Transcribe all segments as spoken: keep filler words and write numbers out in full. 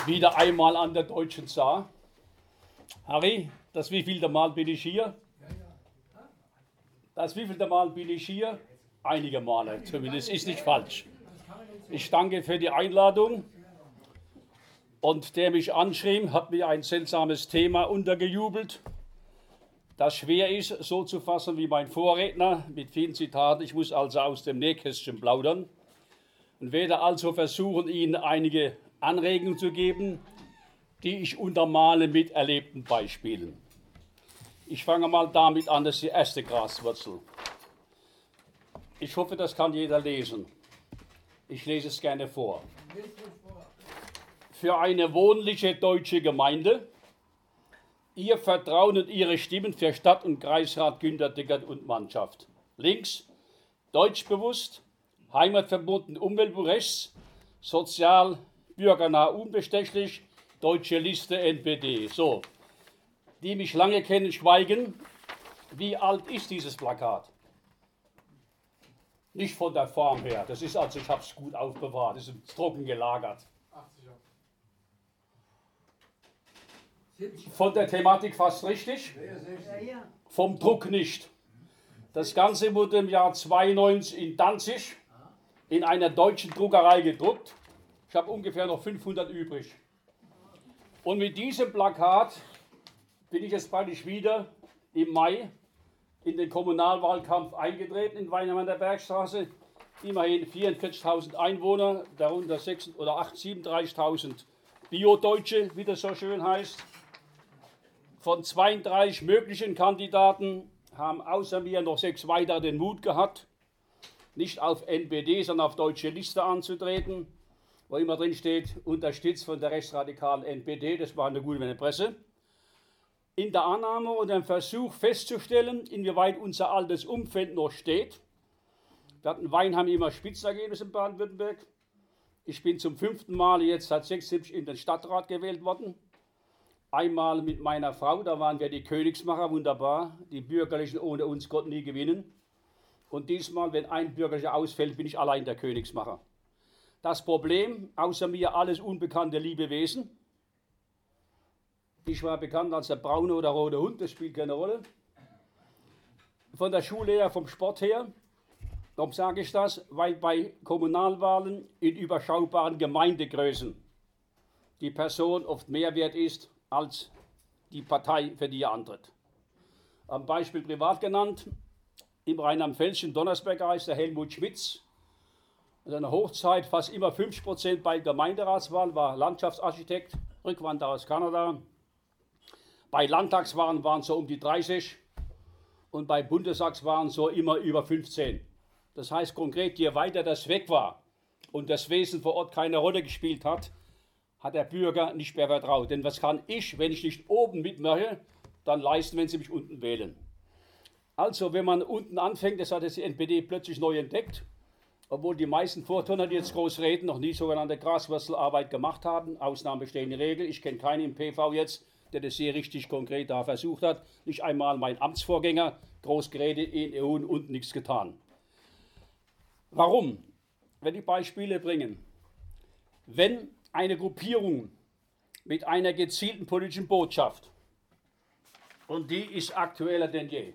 Wieder einmal an der Deutschen Saar. Harry, das wievielte Mal bin ich hier? Das wievielte Mal bin ich hier? Einige Male zumindest, ist nicht falsch. Ich danke für die Einladung. Und der mich anschrieb, hat mir ein seltsames Thema untergejubelt, das schwer ist, so zu fassen wie mein Vorredner, mit vielen Zitaten. Ich muss also aus dem Nähkästchen plaudern und werde also versuchen, Ihnen einige Anregungen zu geben, die ich untermale mit erlebten Beispielen. Ich fange mal damit an, das ist die erste Graswurzel. Ich hoffe, das kann jeder lesen. Ich lese es gerne vor. Für eine wohnliche deutsche Gemeinde, Ihr Vertrauen und Ihre Stimmen für Stadt- und Kreisrat Günter Dickert und Mannschaft. Links, deutschbewusst, heimatverbunden, umweltrechts, sozial, bürgernah, unbestechlich, deutsche Liste N P D. So, die mich lange kennen, schweigen. Wie alt ist dieses Plakat? Nicht von der Form her. Das ist also, ich habe es gut aufbewahrt, das ist trocken gelagert. Von der Thematik fast richtig, vom Druck nicht. Das Ganze wurde im Jahr zweiundneunzig in Danzig in einer deutschen Druckerei gedruckt. Ich habe ungefähr noch fünfhundert übrig. Und mit diesem Plakat bin ich jetzt praktisch wieder im Mai in den Kommunalwahlkampf eingetreten in Weinheim an der Bergstraße. Immerhin vierundvierzigtausend Einwohner, darunter siebenunddreißigtausend Bio-Deutsche, wie das so schön heißt. Von zweiunddreißig möglichen Kandidaten haben außer mir noch sechs weitere den Mut gehabt, nicht auf N P D, sondern auf deutsche Liste anzutreten, wo immer drin steht, unterstützt von der rechtsradikalen N P D, das war eine gute Menge Presse. In der Annahme und dem Versuch festzustellen, inwieweit unser altes Umfeld noch steht. Wir hatten Weinheim immer Spitzenergebnis in Baden-Württemberg. Ich bin zum fünften Mal jetzt seit sechsundsiebzig in den Stadtrat gewählt worden. Einmal mit meiner Frau, da waren wir die Königsmacher, wunderbar. Die Bürgerlichen ohne uns konnten nie gewinnen. Und diesmal, wenn ein Bürgerlicher ausfällt, bin ich allein der Königsmacher. Das Problem, außer mir alles unbekannte Lebewesen. Ich war bekannt als der braune oder rote Hund, das spielt keine Rolle. Von der Schule her, vom Sport her. Warum sage ich das? Weil bei Kommunalwahlen in überschaubaren Gemeindegrößen die Person oft mehr wert ist als die Partei, für die er antritt. Am Beispiel privat genannt, im Rheinland-Pfälzischen Donnersberg heißt der Helmut Schmitz. In seiner Hochzeit fast immer fünfzig Prozent bei Gemeinderatswahlen, war Landschaftsarchitekt, Rückwanderer aus Kanada. Bei Landtagswahlen waren es so um die dreißig und bei Bundestagswahlen so immer über fünfzehn. Das heißt konkret, je weiter das weg war und das Wesen vor Ort keine Rolle gespielt hat, hat der Bürger nicht mehr vertraut. Denn was kann ich, wenn ich nicht oben mitmache, dann leisten, wenn sie mich unten wählen? Also, wenn man unten anfängt, das hat jetzt die N P D plötzlich neu entdeckt, obwohl die meisten Vorturner, die jetzt groß reden, noch nie sogenannte Graswurzelarbeit gemacht haben. Ausnahmen bestehen die Regel. Ich kenne keinen im P V jetzt, der das sehr richtig konkret da versucht hat. Nicht einmal mein Amtsvorgänger, groß geredet, in E U und nichts getan. Warum? Wenn die Beispiele bringen. Wenn eine Gruppierung mit einer gezielten politischen Botschaft, und die ist aktueller denn je.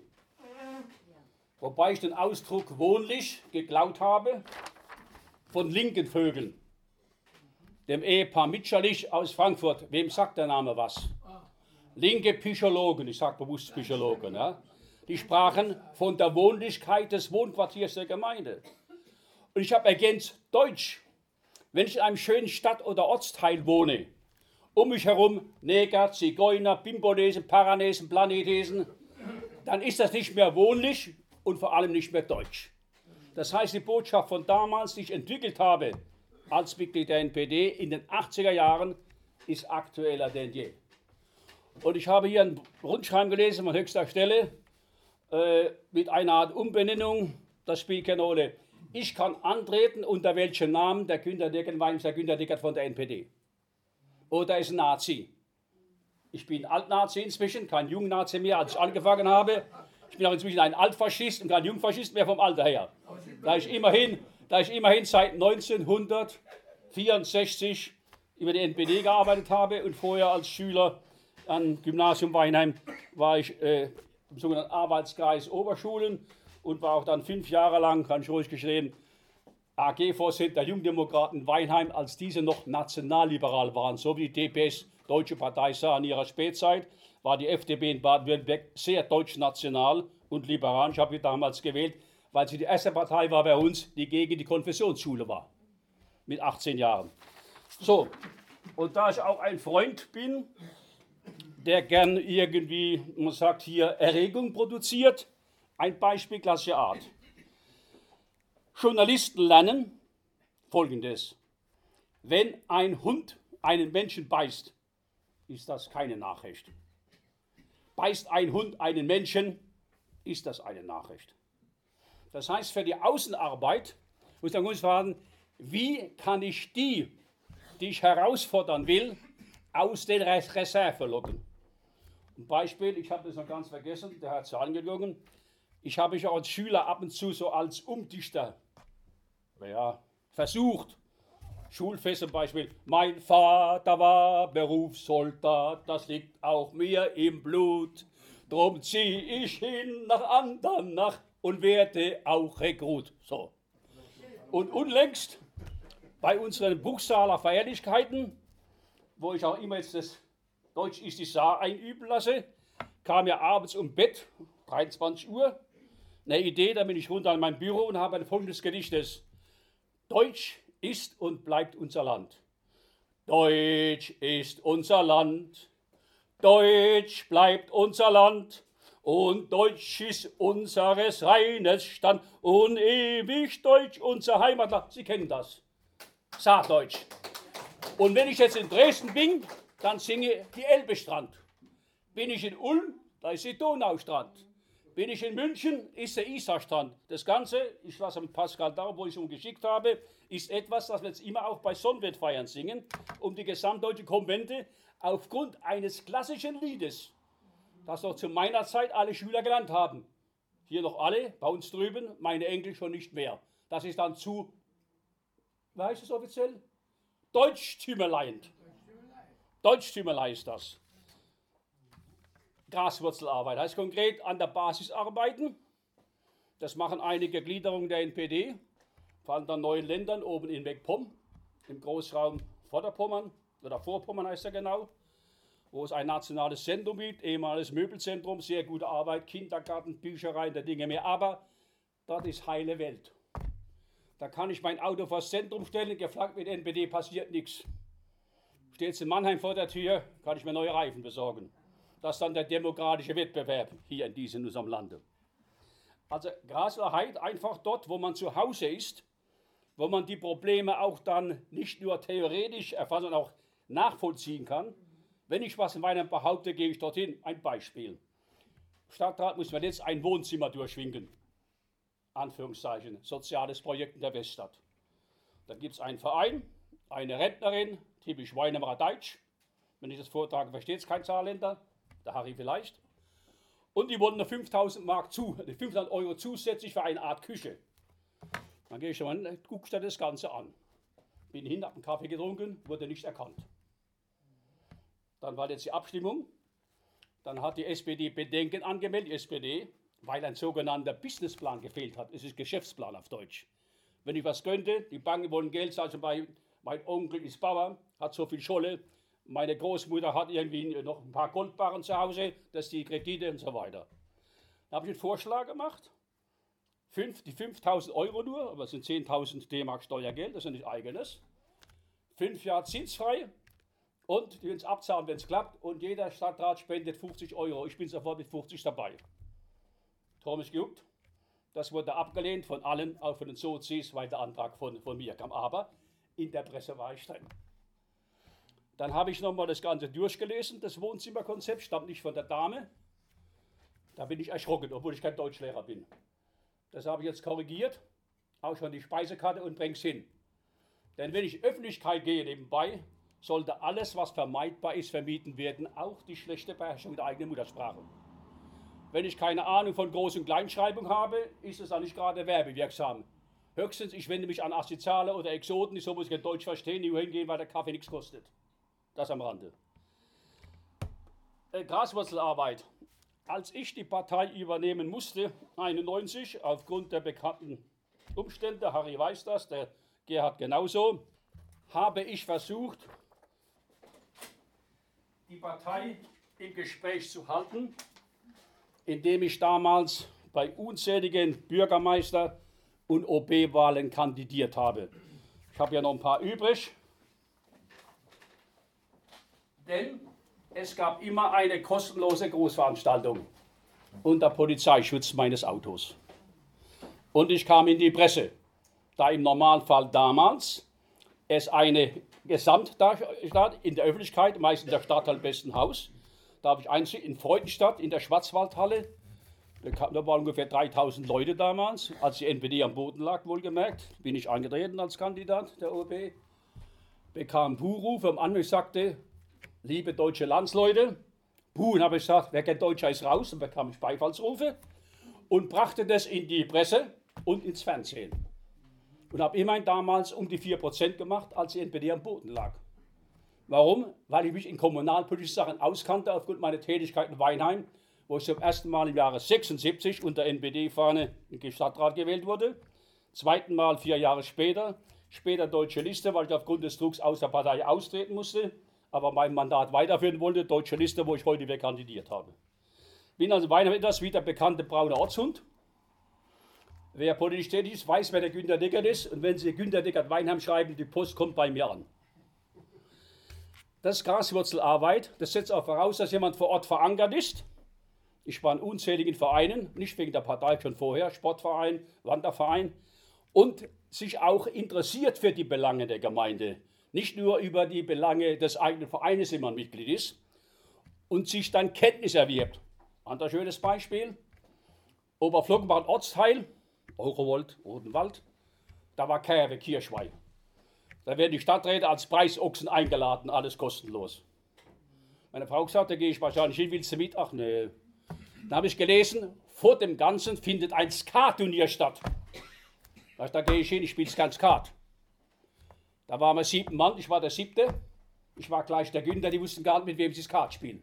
Wobei ich den Ausdruck wohnlich geklaut habe von linken Vögeln, dem Ehepaar Mitscherlich aus Frankfurt. Wem sagt der Name was? Linke Psychologen, ich sage bewusst Psychologen, ja? Die sprachen von der Wohnlichkeit des Wohnquartiers der Gemeinde. Und ich habe ergänzt, Deutsch. Wenn ich in einem schönen Stadt- oder Ortsteil wohne, um mich herum Neger, Zigeuner, Bimbolesen, Paranesen, Planetesen, dann ist das nicht mehr wohnlich und vor allem nicht mehr deutsch. Das heißt, die Botschaft von damals, die ich entwickelt habe als Mitglied der N P D in den achtziger Jahren, ist aktueller denn je. Und ich habe hier ein Rundschreiben gelesen von höchster Stelle äh, mit einer Art Umbenennung, das spielt keine Rolle. Ich kann antreten, unter welchem Namen der Günter Dickert, weil der Günter Dickert von der N P D. Oder ist ein Nazi. Ich bin Altnazi inzwischen, kein Jungnazi mehr, als ich angefangen habe. Ich bin auch inzwischen ein Altfaschist und kein Jungfaschist mehr vom Alter her. Da ich immerhin, da ich immerhin seit neunzehnhundertvierundsechzig über die N P D gearbeitet habe und vorher als Schüler am Gymnasium Weinheim war ich äh, im sogenannten Arbeitskreis Oberschulen und war auch dann fünf Jahre lang, kann ich ruhig gestehen, A G-Vorsitzender der Jungdemokraten Weinheim, als diese noch nationalliberal waren, so wie die D P S, Deutsche Partei, sah in ihrer Spätzeit, war die F D P in Baden-Württemberg sehr deutschnational und liberal. Ich habe sie damals gewählt, weil sie die erste Partei war bei uns, die gegen die Konfessionsschule war, mit achtzehn Jahren. So, und da ich auch ein Freund bin, der gern irgendwie, man sagt hier, Erregung produziert, ein Beispiel klassischer Art. Journalisten lernen Folgendes: Wenn ein Hund einen Menschen beißt, ist das keine Nachricht. Beißt ein Hund einen Menschen, ist das eine Nachricht. Das heißt, für die Außenarbeit muss man uns fragen, wie kann ich die, die ich herausfordern will, aus den Reserve locken. Ein Beispiel, ich habe das noch ganz vergessen, der hat es angelogen. Ich habe mich auch als Schüler ab und zu so als Umdichter ja, versucht. Schulfest zum Beispiel. Mein Vater war Berufssoldat, das liegt auch mir im Blut. Drum zieh ich hin nach Andernach und werde auch Rekrut. So. Und unlängst bei unseren Buchsaler Feierlichkeiten, wo ich auch immer jetzt das Deutsch ist die Saar einüben lasse, kam ja abends um Bett, dreiundzwanzig Uhr, eine Idee, da bin ich runter in mein Büro und habe ein folgendes Gedicht: Deutsch ist und bleibt unser Land. Deutsch ist unser Land. Deutsch bleibt unser Land. Und Deutsch ist unseres reines Stand. Und ewig Deutsch unser Heimatland. Sie kennen das. Saardeutsch. Und wenn ich jetzt in Dresden bin, dann singe die Elbestrand. Bin ich in Ulm, da ist die Donaustrand. Bin ich in München, ist der Isarstrand. Das Ganze, ich lasse mit Pascal da, wo ich es ihm geschickt habe, ist etwas, das wir jetzt immer auch bei Sonnenwettfeiern singen, um die gesamtdeutsche Konvente aufgrund eines klassischen Liedes, das noch zu meiner Zeit alle Schüler gelernt haben. Hier noch alle, bei uns drüben, meine Enkel schon nicht mehr. Das ist dann zu, wie heißt es offiziell? Deutschtümerleiend. Deutschtümerlei ist das. Graswurzelarbeit, heißt konkret an der Basis arbeiten. Das machen einige Gliederungen der N P D, vor allem in neuen Ländern, oben in MacPom, im Großraum Vorderpommern, oder Vorpommern heißt er genau, wo es ein nationales Zentrum gibt, ehemaliges Möbelzentrum, sehr gute Arbeit, Kindergarten, Büchereien, der Dinge mehr, aber dort ist heile Welt. Da kann ich mein Auto vor das Zentrum stellen, gefragt mit N P D, passiert nichts. Steht es in Mannheim vor der Tür, kann ich mir neue Reifen besorgen. Das ist dann der demokratische Wettbewerb hier in diesem unserem Lande. Also Graslerheit einfach dort, wo man zu Hause ist, wo man die Probleme auch dann nicht nur theoretisch erfassen, sondern auch nachvollziehen kann. Wenn ich was in Weinheim behaupte, gehe ich dorthin. Ein Beispiel. Stadtrat muss man jetzt ein Wohnzimmer durchwinken. Anführungszeichen, soziales Projekt in der Weststadt. Da gibt es einen Verein, eine Rentnerin, typisch Weinheimer Deutsch. Wenn ich das vortrage, versteht es kein Saarländer. Der Harry vielleicht. Und die wollten noch fünftausend Mark zu, fünftausend Euro zusätzlich für eine Art Küche. Dann gehe ich schon mal, guckst du das Ganze an. Bin hin, habe einen Kaffee getrunken, wurde nicht erkannt. Dann war jetzt die Abstimmung. Dann hat die S P D Bedenken angemeldet, die S P D, weil ein sogenannter Businessplan gefehlt hat. Es ist Geschäftsplan auf Deutsch. Wenn ich was könnte, die Banken wollen Geld, also bei, mein Onkel ist Bauer, hat so viel Scholle. Meine Großmutter hat irgendwie noch ein paar Goldbarren zu Hause, dass die Kredite und so weiter. Da habe ich einen Vorschlag gemacht. Fünf, die fünftausend Euro nur, aber es sind zehntausend D-Mark Steuergeld, das ist nicht eigenes. Fünf Jahre zinsfrei und die werden es abzahlen, wenn es klappt. Und jeder Stadtrat spendet fünfzig Euro. Ich bin sofort mit fünfzig dabei. Thomas gejuckt. Das wurde abgelehnt von allen, auch von den Sozis, weil der Antrag von, von mir kam. Aber in der Presse war ich drin. Dann habe ich nochmal das Ganze durchgelesen. Das Wohnzimmerkonzept stammt nicht von der Dame. Da bin ich erschrocken, obwohl ich kein Deutschlehrer bin. Das habe ich jetzt korrigiert, auch schon die Speisekarte und bringe es hin. Denn wenn ich in Öffentlichkeit gehe nebenbei, sollte alles, was vermeidbar ist, vermieden werden, auch die schlechte Beherrschung der eigenen Muttersprache. Wenn ich keine Ahnung von Groß- und Kleinschreibung habe, ist es auch nicht gerade werbewirksam. Höchstens, ich wende mich an Asoziale oder Exoten, die sowas kein Deutsch verstehen, die hingehen, weil der Kaffee nichts kostet. Das am Rande. Äh, Graswurzelarbeit. Als ich die Partei übernehmen musste, einundneunzig, aufgrund der bekannten Umstände, Harry weiß das, der Gerhard genauso, habe ich versucht, die Partei im Gespräch zu halten, indem ich damals bei unzähligen Bürgermeister- und O B-Wahlen kandidiert habe. Ich habe ja noch ein paar übrig, denn es gab immer eine kostenlose Großveranstaltung unter Polizeischutz meines Autos. Und ich kam in die Presse, da im Normalfall damals es eine Gesamtstadt in der Öffentlichkeit, meist in der Stadthalle Bestenhaus, da habe ich einzig in Freudenstadt in der Schwarzwaldhalle, da waren ungefähr dreitausend Leute damals, als die N P D am Boden lag, wohlgemerkt, bin ich angetreten als Kandidat der O B, bekam Buhrufe vom Anwalt, sagte, liebe deutsche Landsleute, Buh, und habe ich gesagt, wer kein Deutscher ist raus, und bekam ich Beifallsrufe und brachte das in die Presse und ins Fernsehen. Und habe immerhin damals um die vier Prozent gemacht, als die N P D am Boden lag. Warum? Weil ich mich in kommunalpolitischen Sachen auskannte, aufgrund meiner Tätigkeit in Weinheim, wo ich zum ersten Mal im Jahre sechsundsiebzig unter N P D-Fahne in den Stadtrat gewählt wurde. Zweiten Mal vier Jahre später, später Deutsche Liste, weil ich aufgrund des Drucks aus der Partei austreten musste, aber mein Mandat weiterführen wollte, Deutsche Liste, wo ich heute wieder kandidiert habe. Bin also Weinheim etwas wie der bekannte braune Ortshund. Wer politisch tätig ist, weiß, wer der Günter Deckert ist. Und wenn Sie Günter Deckert Weinheim schreiben, die Post kommt bei mir an. Das ist Graswurzelarbeit. Das setzt auch voraus, dass jemand vor Ort verankert ist. Ich war in unzähligen Vereinen, nicht wegen der Partei, schon vorher, Sportverein, Wanderverein. Und sich auch interessiert für die Belange der Gemeinde. Nicht nur über die Belange des eigenen Vereines, wenn man Mitglied ist. Und sich dann Kenntnis erwirbt. Anderes schönes Beispiel. Oberflockenbach Ortsteil, Eurowold, Odenwald, da war Kerwe Kirschweih. Da werden die Stadträte als Preisochsen eingeladen, alles kostenlos. Meine Frau gesagt, da gehe ich wahrscheinlich hin, willst du mit? Ach nee. Dann habe ich gelesen, vor dem Ganzen findet ein Skat-Turnier statt. Da, da gehe ich hin, ich spiele kein Skat. Da waren wir sieben Mann, ich war der siebte. Ich war gleich der Günther, die wussten gar nicht, mit wem sie Skat spielen.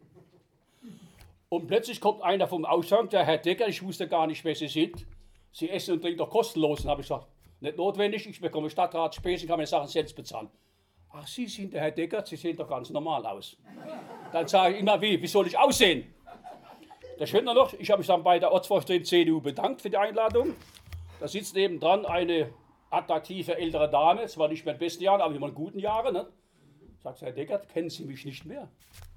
Und plötzlich kommt einer vom Ausgang, der Herr Decker, ich wusste gar nicht, wer Sie sind. Sie essen und trinken doch kostenlos. Und habe ich gesagt, nicht notwendig, ich bekomme Stadtratsspesen, kann meine Sachen selbst bezahlen. Ach, Sie sind der Herr Decker, Sie sehen doch ganz normal aus. Dann sage ich immer, wie, wie soll ich aussehen? Das Schöne noch, ich habe mich dann bei der Ortsvorsteherin C D U bedankt für die Einladung. Da sitzt nebendran eine attraktive ältere Dame, zwar nicht mehr in den besten Jahren, aber in meinen guten Jahren. Ne? Sagt Herr Deckert, kennen Sie mich nicht mehr?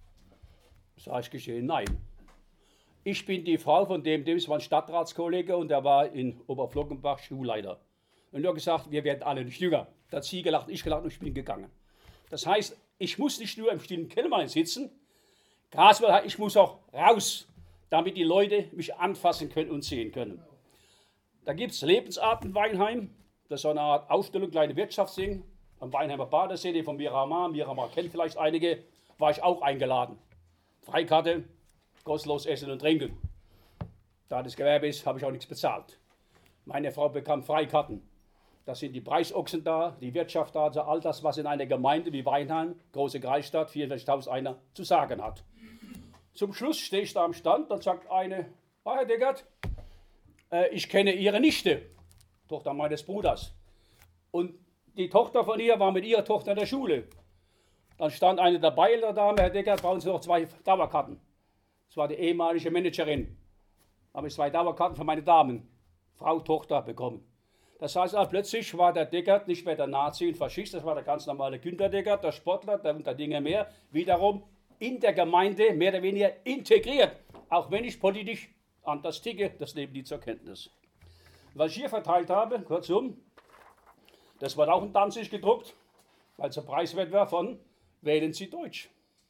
Sag ich geschehen, nein. Ich bin die Frau von dem, dem war ein Stadtratskollege und der war in Oberflockenbach Schulleiter. Und er hat gesagt, wir werden alle nicht jünger. Da hat sie gelacht, ich gelacht und ich bin gegangen. Das heißt, ich muss nicht nur im stillen Kämmerlein sitzen, Graswurzel, ich muss auch raus, damit die Leute mich anfassen können und sehen können. Da gibt es Lebensarten Weinheim, das ist so eine Art Ausstellung, kleine Wirtschaftsding, am Weinheimer Badesee, die von Miramar, Miramar kennt vielleicht einige, war ich auch eingeladen. Freikarte, kostenlos essen und trinken. Da das Gewerbe ist, habe ich auch nichts bezahlt. Meine Frau bekam Freikarten. Da sind die Preisochsen da, die Wirtschaft da, also all das, was in einer Gemeinde wie Weinheim, große Kreisstadt, vierundvierzigtausend einer zu sagen hat. Zum Schluss stehe ich da am Stand, dann sagt eine, ah, Herr Deckert, äh, ich kenne Ihre Nichte, Tochter meines Bruders. Und die Tochter von ihr war mit ihrer Tochter in der Schule. Dann stand eine dabei, der Dame, Herr Deckert, brauchen Sie noch zwei Dauerkarten. Das war die ehemalige Managerin. Da habe ich zwei Dauerkarten für meine Damen, Frau, Tochter bekommen. Das heißt, also, plötzlich war der Deckert nicht mehr der Nazi und Faschist, das war der ganz normale Günter Deckert, der Sportler, der, der Dinge mehr, wiederum in der Gemeinde mehr oder weniger integriert. Auch wenn ich politisch anders ticke, das nehmen die zur Kenntnis. Was ich hier verteilt habe, kurzum, das wird auch in Danzig gedruckt, weil es ein Preiswert war von Wählen Sie Deutsch.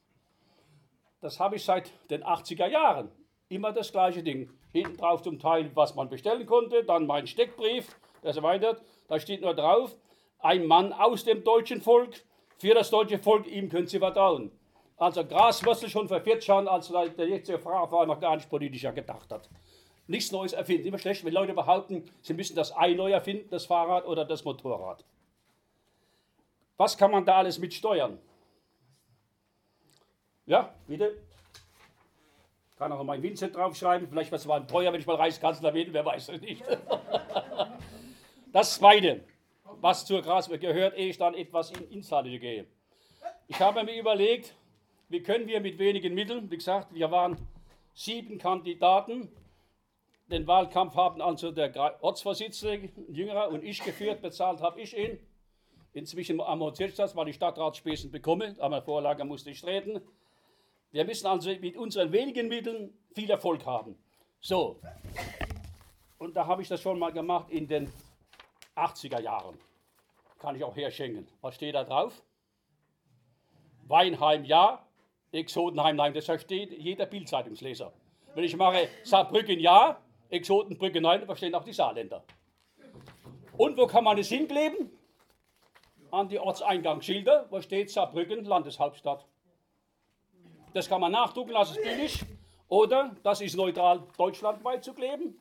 Das habe ich seit den achtziger Jahren. Immer das gleiche Ding. Hinten drauf zum Teil, was man bestellen konnte, dann mein Steckbrief, das erweitert. Da steht nur drauf, ein Mann aus dem deutschen Volk, für das deutsche Volk, ihm können Sie vertrauen. Also Graswurzel schon vor vierzig Jahren, als der jetzige Frau noch gar nicht politischer gedacht hat. nichts Neues erfinden. Immer schlecht, wenn Leute behaupten, sie müssen das Ei neu erfinden, das Fahrrad oder das Motorrad. Was kann man da alles mit steuern? Ja, bitte? Kann auch mein Vincent draufschreiben, vielleicht was war teuer, wenn ich mal Reichskanzler bin, wer weiß es nicht. Das Zweite, was zur Graswurzel gehört, ehe ich dann etwas in Inhalte gehe. Ich habe mir überlegt, wie können wir mit wenigen Mitteln, wie gesagt, wir waren sieben Kandidaten, den Wahlkampf haben also der Ortsvorsitzende, ein Jüngerer, und ich geführt, bezahlt habe ich ihn. Inzwischen amortiert das, weil ich Stadtratsspesen bekomme, aber Vorlage musste ich treten. Wir müssen also mit unseren wenigen Mitteln viel Erfolg haben. So, und da habe ich das schon mal gemacht in den achtziger Jahren. Kann ich auch herschenken. Was steht da drauf? Weinheim ja, Exotenheim nein. Das versteht jeder Bildzeitungsleser. Wenn ich mache Saarbrücken ja, Exotenbrücke nein, verstehen auch die Saarländer. Und wo kann man es hinkleben? An die Ortseingangsschilder, wo steht Saarbrücken, Landeshauptstadt. Das kann man nachdrucken lassen, ist billig. Oder das ist neutral deutschlandweit zu kleben.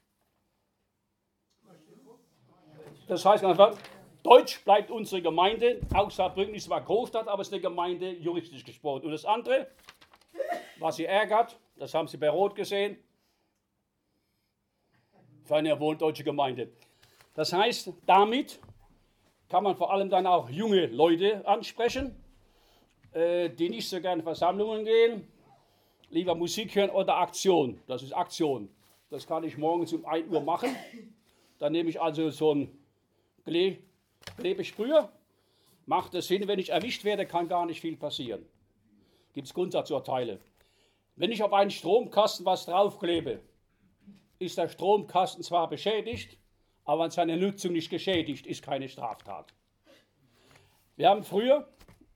Das heißt einfach, Deutsch bleibt unsere Gemeinde. Auch Saarbrücken ist zwar Großstadt, aber es ist eine Gemeinde juristisch gesprochen. Und das andere, was Sie ärgert, das haben Sie bei Rot gesehen, für eine wohldeutsche Gemeinde. Das heißt, damit kann man vor allem dann auch junge Leute ansprechen, die nicht so gerne in Versammlungen gehen, lieber Musik hören oder Aktion. Das ist Aktion. Das kann ich morgens um ein Uhr machen. Dann nehme ich also so einen Kle Klebesprüher, macht es hin, wenn ich erwischt werde, kann gar nicht viel passieren. Gibt es Grundsatzurteile. Wenn ich auf einen Stromkasten was draufklebe, ist der Stromkasten zwar beschädigt, aber an seiner Nutzung nicht geschädigt, ist keine Straftat. Wir haben früher,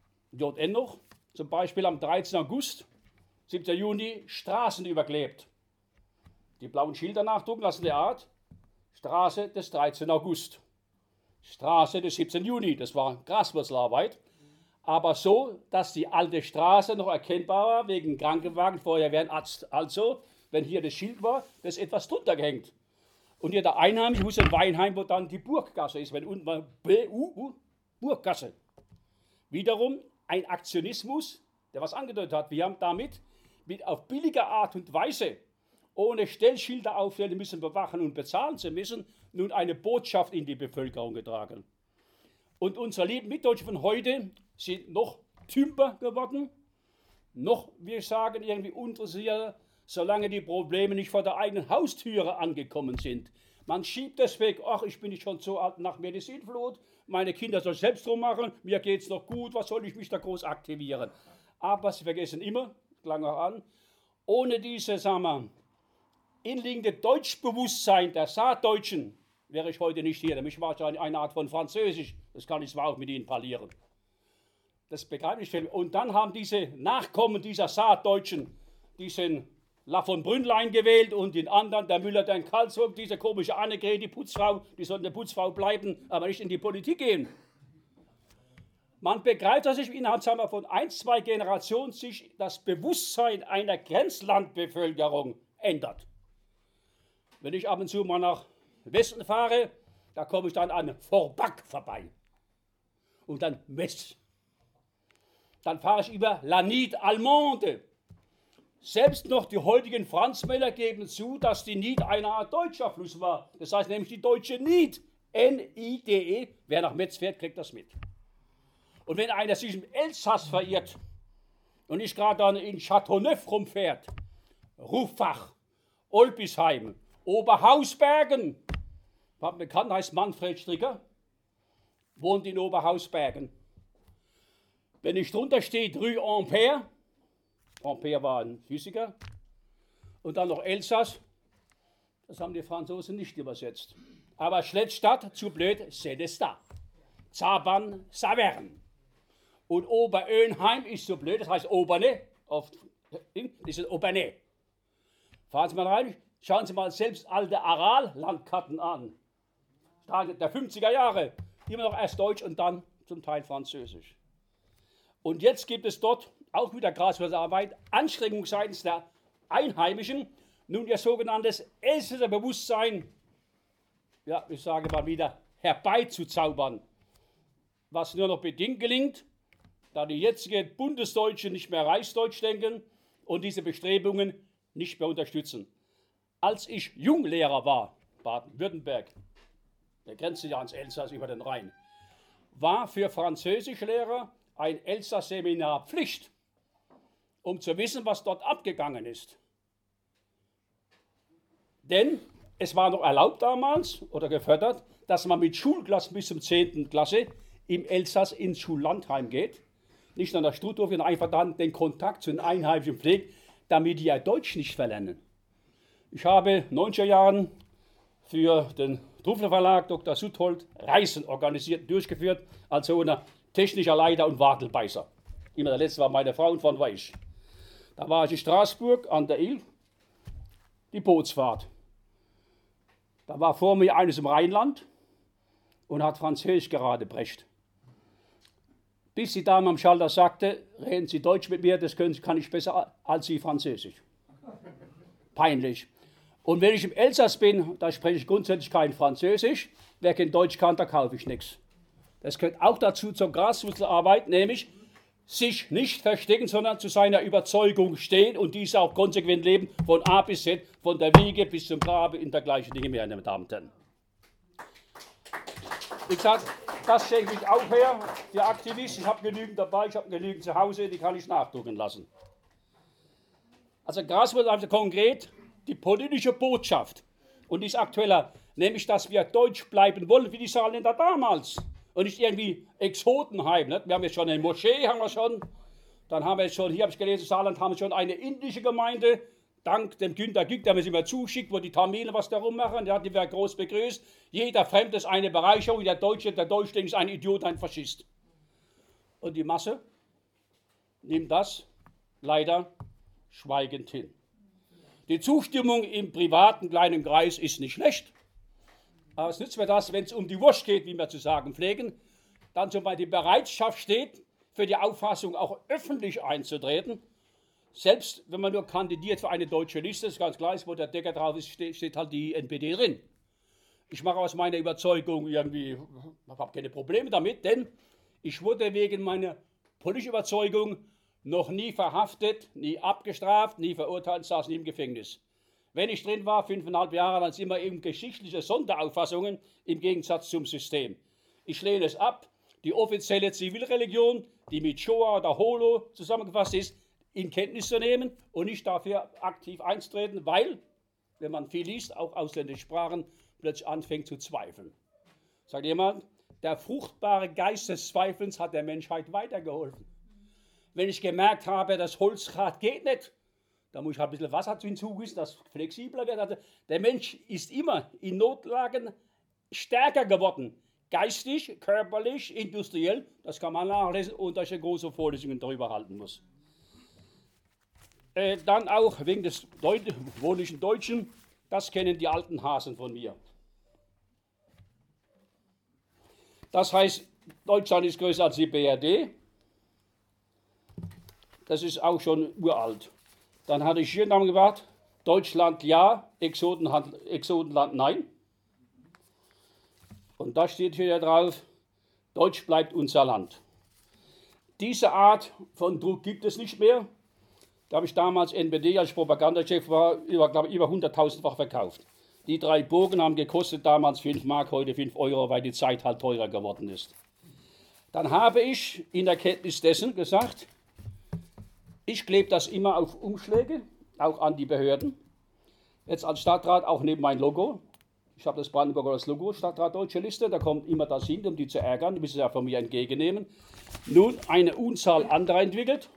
J N noch, zum Beispiel am dreizehnten August, siebten Juni, Straßen überklebt. Die blauen Schilder nachdrucken lassen der Art, Straße des dreizehnten August, Straße des siebzehnten Juni, das war Graswurzelarbeit, aber so, dass die alte Straße noch erkennbar war, wegen Krankenwagen, Feuerwehr, Arzt. Also, wenn hier das Schild war, das ist etwas drunter gehängt. Und hier der Einheimische muss in Weinheim, wo dann die Burggasse ist, wenn unten mal B U U, Burggasse. Wiederum ein Aktionismus, der was angedeutet hat. Wir haben damit mit auf billige Art und Weise, ohne Stellschilder aufstellen müssen, bewachen und bezahlen zu müssen, nun eine Botschaft in die Bevölkerung getragen. Und unsere lieben Mitdeutsche von heute sind noch tümper geworden, noch, wir sagen, irgendwie uninteressiert, solange die Probleme nicht vor der eigenen Haustüre angekommen sind. Man schiebt das weg, ach, ich bin nicht schon so alt nach Medizinflut, meine Kinder sollen selbst drum machen, mir geht es noch gut, was soll ich mich da groß aktivieren? Aber sie vergessen immer, klang auch an, ohne diese, sagen wir, inliegende Deutschbewusstsein der Saardeutschen wäre ich heute nicht hier. Nämlich wahrscheinlich eine Art von Französisch, das kann ich zwar auch mit ihnen parlieren. Das begreife ich viel. Und dann haben diese Nachkommen dieser Saardeutschen diesen La von Brünnlein gewählt und den anderen, der Müller, der in Karlsruhe, diese komische Annegret, die Putzfrau, die sollten eine Putzfrau bleiben, aber nicht in die Politik gehen. Man begreift, dass sich innerhalb sagen wir, von ein, zwei Generationen sich das Bewusstsein einer Grenzlandbevölkerung ändert. Wenn ich ab und zu mal nach Westen fahre, da komme ich dann an Forbach vorbei und dann Metz. Dann fahre ich über La Nid Allemande. Selbst noch die heutigen Franzmänner geben zu, dass die Nid eine Art deutscher Fluss war. Das heißt nämlich die deutsche Nid. N I D E. Wer nach Metz fährt, kriegt das mit. Und wenn einer sich im Elsass verirrt und nicht gerade dann in Châteauneuf rumfährt, Ruffach, Olpisheim, Oberhausbergen, ein Bekannter heißt Manfred Stricker, wohnt in Oberhausbergen. Wenn nicht drunter steht Rue Ampère, Ampère war ein Physiker, und dann noch Elsass, das haben die Franzosen nicht übersetzt. Aber Schlettstadt, zu blöd, c'est de sta. Zaban, Savern. Und Oberönheim ist so blöd, das heißt Oberne, oft ist es Oberne. Fahren Sie mal rein, schauen Sie mal selbst alte Aral-Landkarten an. Der fünfziger Jahre, immer noch erst Deutsch und dann zum Teil Französisch. Und jetzt gibt es dort auch wieder Graswurzelarbeit, Anstrengungen seitens der Einheimischen, nun ihr sogenanntes Elsässer Bewusstsein, ja, ich sage mal wieder, herbeizuzaubern, was nur noch bedingt gelingt, da die jetzigen Bundesdeutschen nicht mehr reichsdeutsch denken und diese Bestrebungen nicht mehr unterstützen. Als ich Junglehrer war, Baden-Württemberg, der grenzt ja ans Elsass über den Rhein, war für Französischlehrer ein Elsass-Seminar Pflicht, um zu wissen, was dort abgegangen ist. Denn es war noch erlaubt damals oder gefördert, dass man mit Schulklassen bis zum zehnten Klasse im Elsass ins Schullandheim geht, nicht an der Stutthof, und einfach dann den Kontakt zu den Einheimischen pflegt, damit die ja Deutsch nicht verlernen. Ich habe in den neunziger Jahren für den Truffler Verlag Doktor Suthold Reisen organisiert, durchgeführt, als so ein technischer Leiter und Wadelbeißer. Immer der letzte war meine Frau und von war ich. Da war ich in Straßburg an der Ilm, die Bootsfahrt. Da war vor mir eines im Rheinland und hat Französisch gerade brecht. Bis die Dame am Schalter sagte, reden Sie Deutsch mit mir, das können, kann ich besser als Sie Französisch. Peinlich. Und wenn ich im Elsass bin, da spreche ich grundsätzlich kein Französisch. Wer kein Deutsch kann, da kaufe ich nichts. Das gehört auch dazu zur Graswurzelarbeit, nämlich sich nicht verstecken, sondern zu seiner Überzeugung stehen und diese auch konsequent leben, von A bis Z, von der Wiege bis zum Grabe, in der gleichen Dinge mehr, meine Damen und Herren. Wie gesagt, das schenke ich auch her, der Aktivist. Ich habe genügend dabei, ich habe genügend zu Hause, die kann ich nachdrucken lassen. Also Graswurzelarbeit konkret die politische Botschaft und die ist aktueller, nämlich, dass wir deutsch bleiben wollen, wie die Saarländer damals. Und nicht irgendwie Exotenheim. Nicht? Wir haben jetzt schon eine Moschee, haben wir schon. Dann haben wir jetzt schon, hier habe ich gelesen, Saarland haben wir schon eine indische Gemeinde. Dank dem Günter Gück, der mir immer zuschickt, wo die Tamilen was darum machen. Der hat die wird groß begrüßt. Jeder Fremde ist eine Bereicherung. Der Deutsche, der Deutsche ist ein Idiot, ein Faschist. Und die Masse nimmt das leider schweigend hin. Die Zustimmung im privaten kleinen Kreis ist nicht schlecht. Aber es nützt mir das, wenn es um die Wurst geht, wie wir zu sagen pflegen, dann zum Beispiel die Bereitschaft steht, für die Auffassung auch öffentlich einzutreten. Selbst wenn man nur kandidiert für eine deutsche Liste, ist ganz klar, wo der Decker drauf ist, steht, steht halt die N P D drin. Ich mache aus meiner Überzeugung irgendwie, ich habe keine Probleme damit, denn ich wurde wegen meiner politischen Überzeugung noch nie verhaftet, nie abgestraft, nie verurteilt, saß nie im Gefängnis. Wenn ich drin war, fünfeinhalb Jahre, dann sind immer eben geschichtliche Sonderauffassungen im Gegensatz zum System. Ich lehne es ab, die offizielle Zivilreligion, die mit Shoah oder Holo zusammengefasst ist, in Kenntnis zu nehmen und nicht dafür aktiv einzutreten, weil, wenn man viel liest, auch ausländische Sprachen, plötzlich anfängt zu zweifeln. Sagt jemand, der fruchtbare Geist des Zweifelns hat der Menschheit weitergeholfen. Wenn ich gemerkt habe, das Holzrad geht nicht, da muss ich halt ein bisschen Wasser hinzugießen, dass es flexibler wird. Also der Mensch ist immer in Notlagen stärker geworden. Geistig, körperlich, industriell. Das kann man nachlesen und dass ich große Vorlesungen darüber halten muss. Äh, dann auch wegen des Deut wohllichen Deutschen. Das kennen die alten Hasen von mir. Das heißt, Deutschland ist größer als die B R D. Das ist auch schon uralt. Dann hatte ich hier einen Namen gemacht, Deutschland ja, Exotenland, Exotenland nein. Und da steht hier drauf, Deutsch bleibt unser Land. Diese Art von Druck gibt es nicht mehr. Da habe ich damals N P D als Propagandachef war, über, glaube ich, über hunderttausendfach verkauft. Die drei Bogen haben gekostet damals fünf Mark, heute fünf Euro, weil die Zeit halt teurer geworden ist. Dann habe ich in Erkenntnis dessen gesagt, ich klebe das immer auf Umschläge, auch an die Behörden. Jetzt als Stadtrat auch neben mein Logo. Ich habe das Brandenburger als Logo, Stadtrat Deutsche Liste, da kommt immer das hin, um die zu ärgern, die müssen sie ja von mir entgegennehmen. Nun eine Unzahl anderer entwickelt.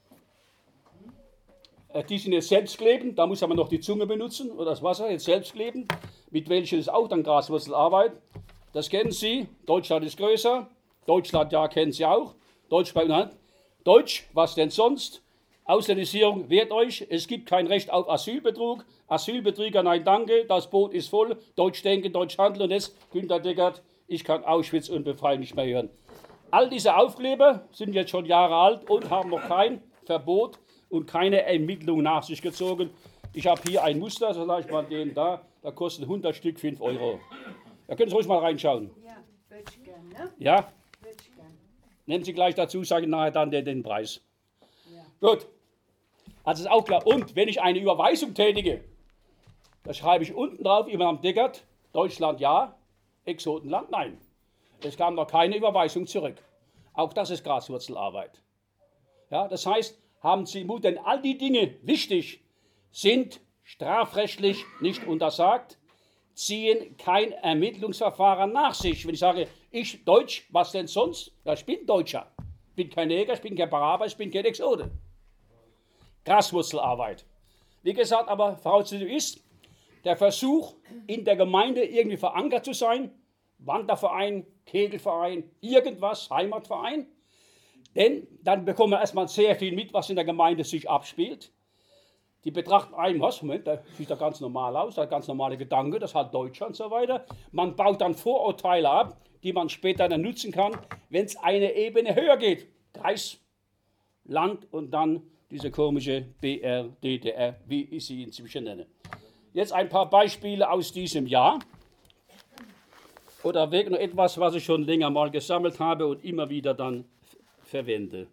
Die sind jetzt selbstklebend, da muss man noch die Zunge benutzen oder das Wasser, jetzt selbstklebend, mit welchen ist auch dann Graswurzelarbeit. Das kennen Sie, Deutschland ist größer, Deutschland ja kennen Sie auch, Deutsch bei uns. Deutsch, was denn sonst? Ausländisierung wehrt euch, es gibt kein Recht auf Asylbetrug, Asylbetrüger, nein danke, das Boot ist voll, Deutsch denken, Deutsch handeln und jetzt, Günter Deckert, ich kann Auschwitz und Befreiung nicht mehr hören. All diese Aufkleber sind jetzt schon Jahre alt und haben noch kein Verbot und keine Ermittlung nach sich gezogen. Ich habe hier ein Muster, so sage ich mal den da, da kostet hundert Stück fünf Euro. Da können Sie ruhig mal reinschauen. Ja, würde ich gerne, ne? Ja? Würde ich gerne. Nehmen Sie gleich dazu, sage ich nachher dann den, den Preis. Ja. Gut. Also ist auch klar. Und wenn ich eine Überweisung tätige, da schreibe ich unten drauf, immer am Deckert, Deutschland ja, Exotenland nein. Es kam noch keine Überweisung zurück. Auch das ist Graswurzelarbeit. Ja, das heißt, haben Sie Mut, denn all die Dinge wichtig sind strafrechtlich nicht untersagt, ziehen kein Ermittlungsverfahren nach sich. Wenn ich sage, ich Deutsch, was denn sonst? Ja, ich bin Deutscher. Ich bin kein Neger, ich bin kein Paraber, ich bin kein Exote. Graswurzelarbeit. Wie gesagt, aber Voraussetzung ist, der Versuch, in der Gemeinde irgendwie verankert zu sein, Wanderverein, Kegelverein, irgendwas, Heimatverein, denn dann bekommen wir erstmal sehr viel mit, was in der Gemeinde sich abspielt. Die betrachten einen, was, Moment, der sieht da ganz normal aus, hat ganz normale Gedanken, das hat Deutschland und so weiter. Man baut dann Vorurteile ab, die man später dann nutzen kann, wenn es eine Ebene höher geht. Kreis, Land und dann diese komische B R D D R, wie ich sie inzwischen nenne. Jetzt ein paar Beispiele aus diesem Jahr. Oder wegen etwas, was ich schon länger mal gesammelt habe und immer wieder dann verwende.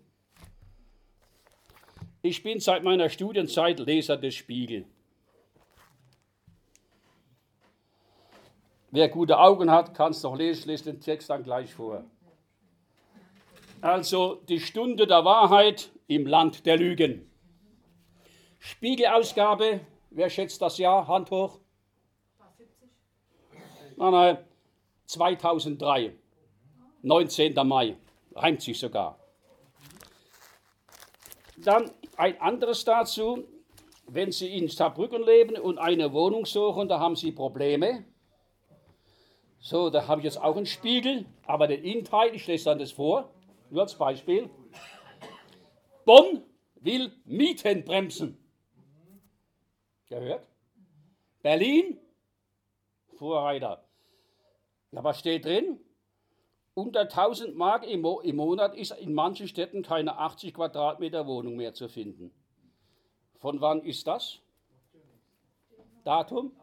Ich bin seit meiner Studienzeit Leser des Spiegel. Wer gute Augen hat, kann es noch lesen, lest den Text dann gleich vor. Also die Stunde der Wahrheit im Land der Lügen. Spiegelausgabe, wer schätzt das Jahr? Hand hoch. Nein, nein, zweitausenddrei, neunzehnten Mai, reimt sich sogar. Dann ein anderes dazu, wenn Sie in Saarbrücken leben und eine Wohnung suchen, da haben Sie Probleme. So, da habe ich jetzt auch einen Spiegel, aber den Innenteil, ich lese dann das vor, nur als Beispiel. Bonn will Mieten bremsen. Gehört? Berlin, Vorreiter. Ja, was steht drin? Unter tausend Mark im, Mo im Monat ist in manchen Städten keine achtzig Quadratmeter Wohnung mehr zu finden. Von wann ist das? Datum?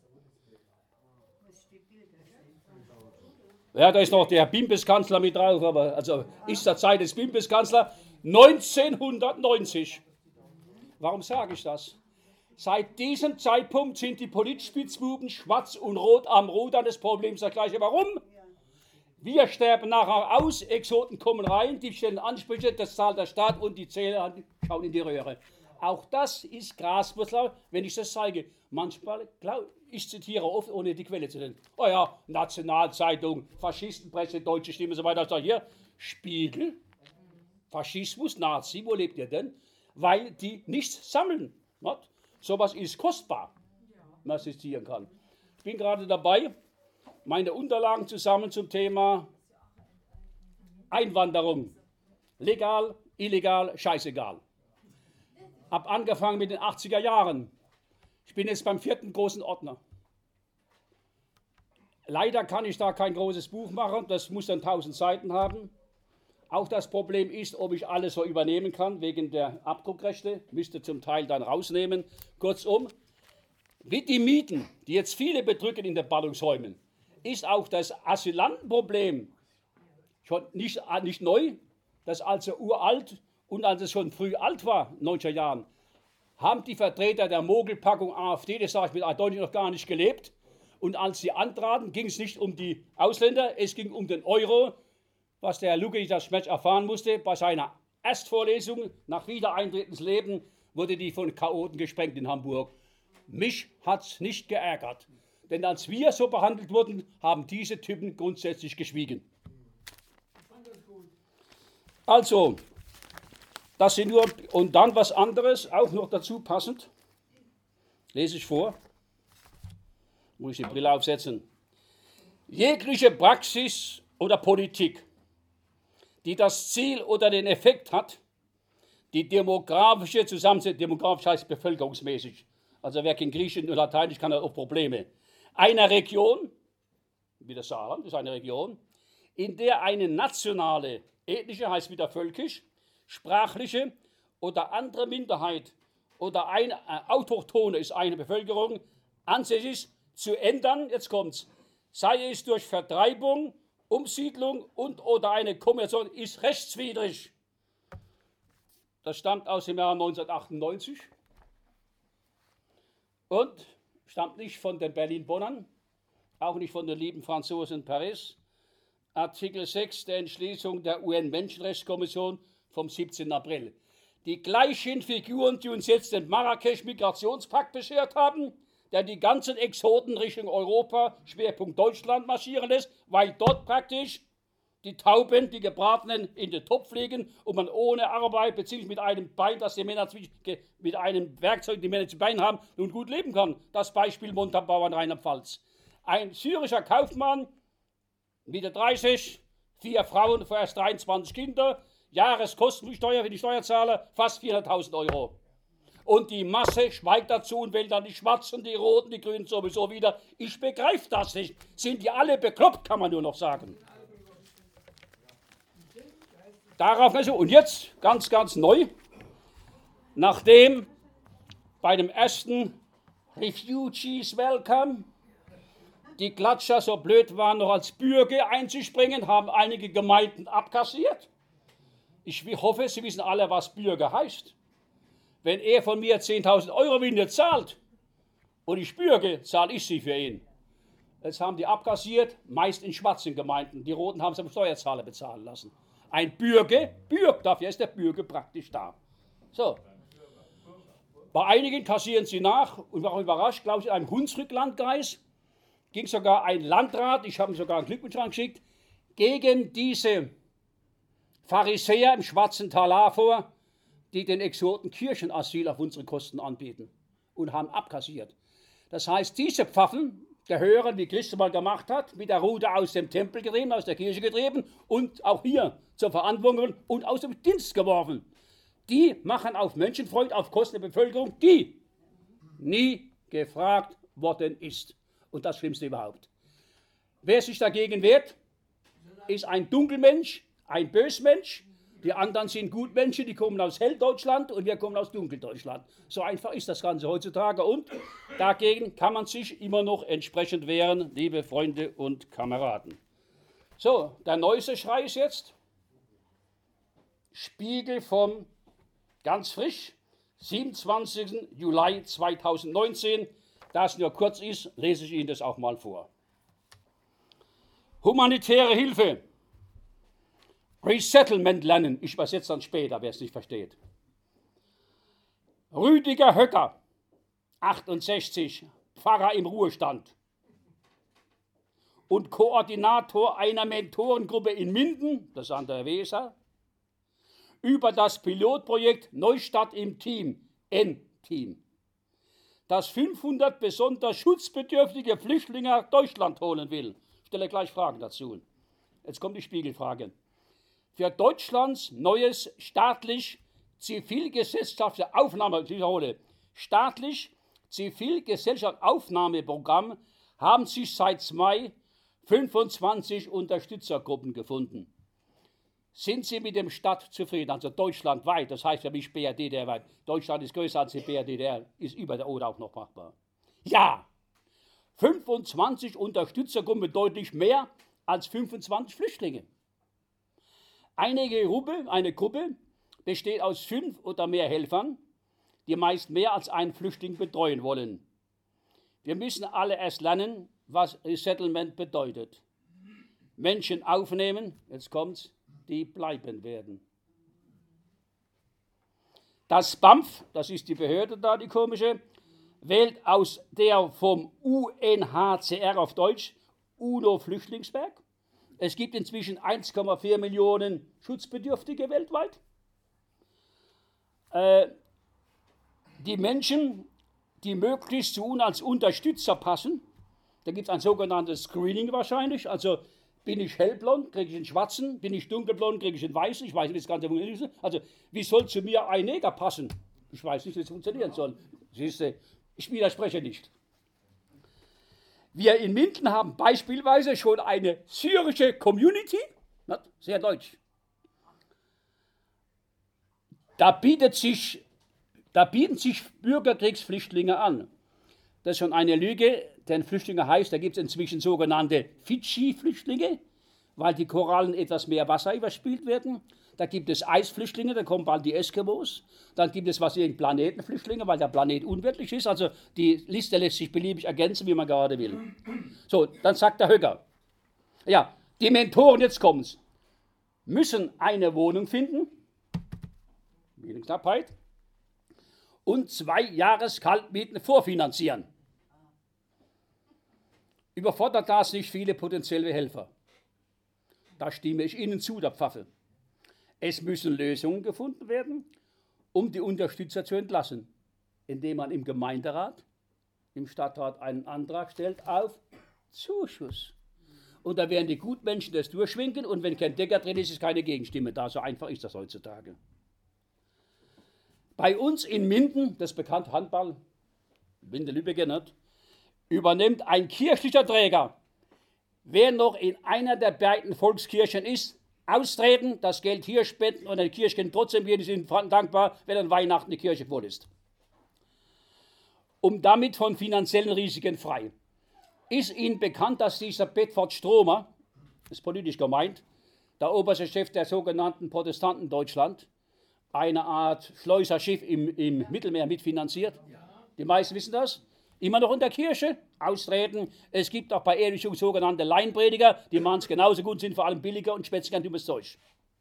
Ja, da ist noch der Bimbeskanzler mit drauf, aber also ist der Zeit des Bimbeskanzlers neunzehnhundertneunzig. Warum sage ich das? Seit diesem Zeitpunkt sind die Politspitzbuben schwarz und rot am Rudern des Problems das gleiche. Warum? Wir sterben nachher aus, Exoten kommen rein, die stellen Ansprüche, das zahlt der Staat und die Zähler schauen in die Röhre. Auch das ist Graswurzel, wenn ich das zeige. Manchmal, glaub, ich zitiere oft, ohne die Quelle zu nennen. Oh ja, Nationalzeitung, Faschistenpresse, deutsche Stimme und so weiter. Ich sage hier, Spiegel, Faschismus, Nazi, wo lebt ihr denn? Weil die nichts sammeln. Not? Sowas ist kostbar, man zitieren kann. Ich bin gerade dabei, meine Unterlagen zusammen zum Thema Einwanderung. Legal, illegal, scheißegal. Hab angefangen mit den achtziger Jahren. Ich bin jetzt beim vierten großen Ordner. Leider kann ich da kein großes Buch machen, das muss dann tausend Seiten haben. Auch das Problem ist, ob ich alles so übernehmen kann, wegen der Abdruckrechte, müsste zum Teil dann rausnehmen. Kurzum, mit den Mieten, die jetzt viele bedrücken in den Ballungsräumen, ist auch das Asylantenproblem schon nicht, nicht neu, das ist also uralt und als es schon früh alt war, neunziger Jahren, haben die Vertreter der Mogelpackung AfD, das sage ich mit eindeutig noch gar nicht gelebt, und als sie antraten, ging es nicht um die Ausländer, es ging um den Euro, was der Herr Lucke das Schmerz erfahren musste. Bei seiner Erstvorlesung nach Wiedereintritt ins Leben wurde die von Chaoten gesprengt in Hamburg. Mich hat es nicht geärgert. Denn als wir so behandelt wurden, haben diese Typen grundsätzlich geschwiegen. Also, das sind nur, und dann was anderes, auch noch dazu passend, lese ich vor, muss ich die Brille aufsetzen. Jegliche Praxis oder Politik, die das Ziel oder den Effekt hat, die demografische Zusammensetzung, demografisch heißt bevölkerungsmäßig, also wer kein Griechisch und Lateinisch kann, hat auch Probleme, einer Region, wie das Saarland ist eine Region, in der eine nationale, ethnische heißt wieder völkisch, sprachliche oder andere Minderheit oder eine äh, autochthone ist eine Bevölkerung ansässig zu ändern, jetzt kommt's, sei es durch Vertreibung, Umsiedlung und oder eine Konversion, ist rechtswidrig. Das stammt aus dem Jahr neunzehnhundertachtundneunzig und stammt nicht von den Berlin-Bonnern, auch nicht von den lieben Franzosen in Paris. Artikel sechs der Entschließung der U N-Menschenrechtskommission vom siebzehnten April. Die gleichen Figuren, die uns jetzt den Marrakesch-Migrationspakt beschert haben, der die ganzen Exoten Richtung Europa, Schwerpunkt Deutschland, marschieren lässt, weil dort praktisch die Tauben, die gebratenen, in den Topf legen und man ohne Arbeit, beziehungsweise mit einem Bein, das die Männer mit einem Werkzeug, die Männer zu Bein haben, nun gut leben kann. Das Beispiel Montabaur in Rheinland-Pfalz. Ein syrischer Kaufmann, Mitte dreißig, vier Frauen, vorerst dreiundzwanzig Kinder, Jahreskostensteuer für die Steuerzahler, fast vierhunderttausend Euro. Und die Masse schweigt dazu und wählt dann die Schwarzen, die Roten, die Grünen sowieso wieder. Ich begreife das nicht. Sind die alle bekloppt, kann man nur noch sagen. Darauf also, und jetzt ganz, ganz neu, nachdem bei dem ersten Refugees Welcome die Klatscher so blöd waren, noch als Bürger einzuspringen, haben einige Gemeinden abkassiert. Ich hoffe, Sie wissen alle, was Bürger heißt. Wenn er von mir zehntausend Euro Winde zahlt und ich bürge, zahle ich sie für ihn. Jetzt haben die abkassiert, meist in schwarzen Gemeinden. Die Roten haben es am Steuerzahler bezahlen lassen. Ein Bürger bürgt, dafür ist der Bürger praktisch da. So. Bei einigen kassieren sie nach und war auch überrascht, glaube ich, in einem Hunsrück-Landkreis ging sogar ein Landrat, ich habe ihm sogar einen Glückwunsch geschickt, gegen diese Pharisäer im schwarzen Talar vor, die den Exoten Kirchenasyl auf unsere Kosten anbieten und haben abkassiert. Das heißt, diese Pfaffen gehören, wie Christus mal gemacht hat, mit der Rute aus dem Tempel getrieben, aus der Kirche getrieben und auch hier zur Verantwortung und aus dem Dienst geworfen. Die machen auf Menschenfreund, auf Kosten der Bevölkerung, die nie gefragt worden ist. Und das Schlimmste überhaupt. Wer sich dagegen wehrt, ist ein Dunkelmensch, ein Bösmensch. Die anderen sind Gutmenschen, die kommen aus Helldeutschland und wir kommen aus Dunkeldeutschland. So einfach ist das Ganze heutzutage und dagegen kann man sich immer noch entsprechend wehren, liebe Freunde und Kameraden. So, der neueste Schrei ist jetzt Spiegel vom ganz frisch, siebenundzwanzigsten Juli zweitausendneunzehn. Da es nur kurz ist, lese ich Ihnen das auch mal vor. Humanitäre Hilfe. Resettlement lernen. Ich übersetze dann später, wer es nicht versteht. Rüdiger Höcker, achtundsechzig, Pfarrer im Ruhestand und Koordinator einer Mentorengruppe in Minden, das ist an der Weser, über das Pilotprojekt Neustadt im Team, N-Team, das fünfhundert besonders schutzbedürftige Flüchtlinge nach Deutschland holen will. Ich stelle gleich Fragen dazu. Jetzt kommt die Spiegelfrage. Für Deutschlands neues staatlich-zivilgesellschaftliche Aufnahme, ich wiederhole, staatlich-zivilgesellschaftliche Aufnahmeprogramm haben sich seit Mai fünfundzwanzig Unterstützergruppen gefunden. Sind Sie mit dem Staat zufrieden, also deutschlandweit, das heißt für mich B R D D-weit, Deutschland ist größer als die B R D D R, ist über der Oder auch noch machbar. Ja, fünfundzwanzig Unterstützergruppen bedeutet nicht mehr als fünfundzwanzig Flüchtlinge. Einige Gruppe, eine Gruppe besteht aus fünf oder mehr Helfern, die meist mehr als einen Flüchtling betreuen wollen. Wir müssen alle erst lernen, was Resettlement bedeutet. Menschen aufnehmen, jetzt kommt's, die bleiben werden. Das B A M F, das ist die Behörde da, die komische, wählt aus der vom U N H C R auf Deutsch, UNO-Flüchtlingswerk. Es gibt inzwischen eins Komma vier Millionen Schutzbedürftige weltweit. Äh, die Menschen, die möglichst zu uns als Unterstützer passen, da gibt es ein sogenanntes Screening wahrscheinlich, also bin ich hellblond, kriege ich einen schwarzen, bin ich dunkelblond, kriege ich einen weißen, ich weiß nicht, wie das Ganze funktioniert. Also wie soll zu mir ein Neger passen? Ich weiß nicht, wie es funktionieren soll. Siehste, ich widerspreche nicht. Wir in Minden haben beispielsweise schon eine syrische Community, sehr deutsch. Da bietet sich Da bieten sich Bürgerkriegsflüchtlinge an. Das ist schon eine Lüge, denn Flüchtlinge heißt, da gibt es inzwischen sogenannte Fidschi-Flüchtlinge, weil die Korallen etwas mehr Wasser überspült werden. Da gibt es Eisflüchtlinge, da kommen bald die Eskimos. Dann gibt es was wie Planetenflüchtlinge, weil der Planet unwirtlich ist. Also die Liste lässt sich beliebig ergänzen, wie man gerade will. So, dann sagt der Höcker. Ja, die Mentoren, jetzt kommen's, müssen eine Wohnung finden, Wohnungsknappheit, und zwei Jahreskaltmieten vorfinanzieren. Überfordert das nicht viele potenzielle Helfer? Da stimme ich Ihnen zu, der Pfaffe. Es müssen Lösungen gefunden werden, um die Unterstützer zu entlassen, indem man im Gemeinderat, im Stadtrat einen Antrag stellt auf Zuschuss. Und da werden die Gutmenschen das durchschwinken und wenn kein Decker drin ist, ist keine Gegenstimme da. So einfach ist das heutzutage. Bei uns in Minden, das bekannte Handball, Minden-Lübbecke, nicht, übernimmt ein kirchlicher Träger, wer noch in einer der beiden Volkskirchen ist, austreten, das Geld hier spenden und die Kirche kann trotzdem gehen, die sind dankbar, wenn an Weihnachten die Kirche voll ist. Um damit von finanziellen Risiken frei. Ist Ihnen bekannt, dass dieser Bedford Stromer, das ist politisch gemeint, der oberste Chef der sogenannten Protestanten Deutschland, eine Art Schleuserschiff im, im Mittelmeer mitfinanziert? Die meisten wissen das. Immer noch in der Kirche, austreten. Es gibt auch bei Ehrlichung sogenannte Laienprediger, die machen es genauso gut, sind vor allem billiger und schwätzen gern dummes Zeug.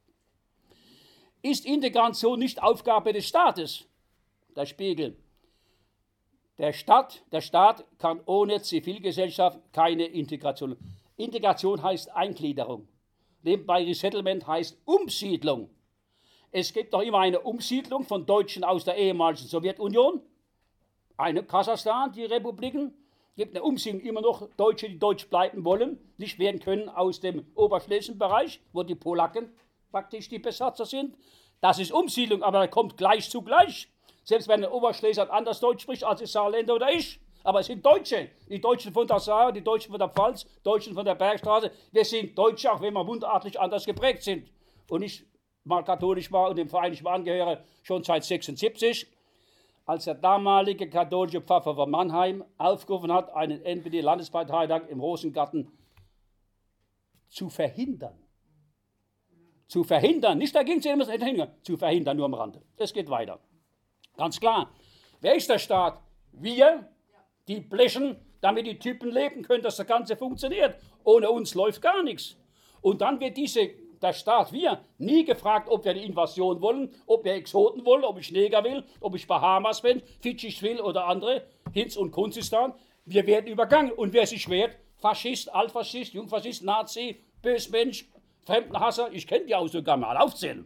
Ist Integration nicht Aufgabe des Staates? Der Spiegel. Der Staat, der Staat kann ohne Zivilgesellschaft keine Integration. Integration heißt Eingliederung. Nebenbei Resettlement heißt Umsiedlung. Es gibt noch immer eine Umsiedlung von Deutschen aus der ehemaligen Sowjetunion. Eine Kasachstan, die Republiken, gibt eine Umsiedlung immer noch Deutsche, die deutsch bleiben wollen, nicht werden können aus dem oberschlesischen Bereich, wo die Polacken praktisch die Besatzer sind. Das ist Umsiedlung, aber da kommt gleich zu gleich. Selbst wenn ein Oberschleser anders Deutsch spricht als die Saarländer oder ich. Aber es sind Deutsche. Die Deutschen von der Saar, die Deutschen von der Pfalz, die Deutschen von der Bergstraße. Wir sind Deutsche, auch wenn wir mundartlich anders geprägt sind. Und ich mal katholisch war und dem Verein ich angehöre, schon seit sechsundsiebzig. Als der damalige katholische Pfarrer von Mannheim aufgerufen hat, einen N P D-Landesparteitag im Rosengarten zu verhindern. Zu verhindern, nicht dagegen zu verhindern, zu verhindern, nur am Rande. Es geht weiter. Ganz klar. Wer ist der Staat? Wir, die blechen, damit die Typen leben können, dass das Ganze funktioniert. Ohne uns läuft gar nichts. Und dann wird diese der Staat, wir, nie gefragt, ob wir eine Invasion wollen, ob wir Exoten wollen, ob ich Neger will, ob ich Bahamas bin, Fidschis will oder andere, Hinz und Kunzistan. Wir werden übergangen. Und wer sich wehrt, Faschist, Altfaschist, Jungfaschist, Nazi, Bösmensch, Fremdenhasser, ich kenne die auch sogar mal aufzählen.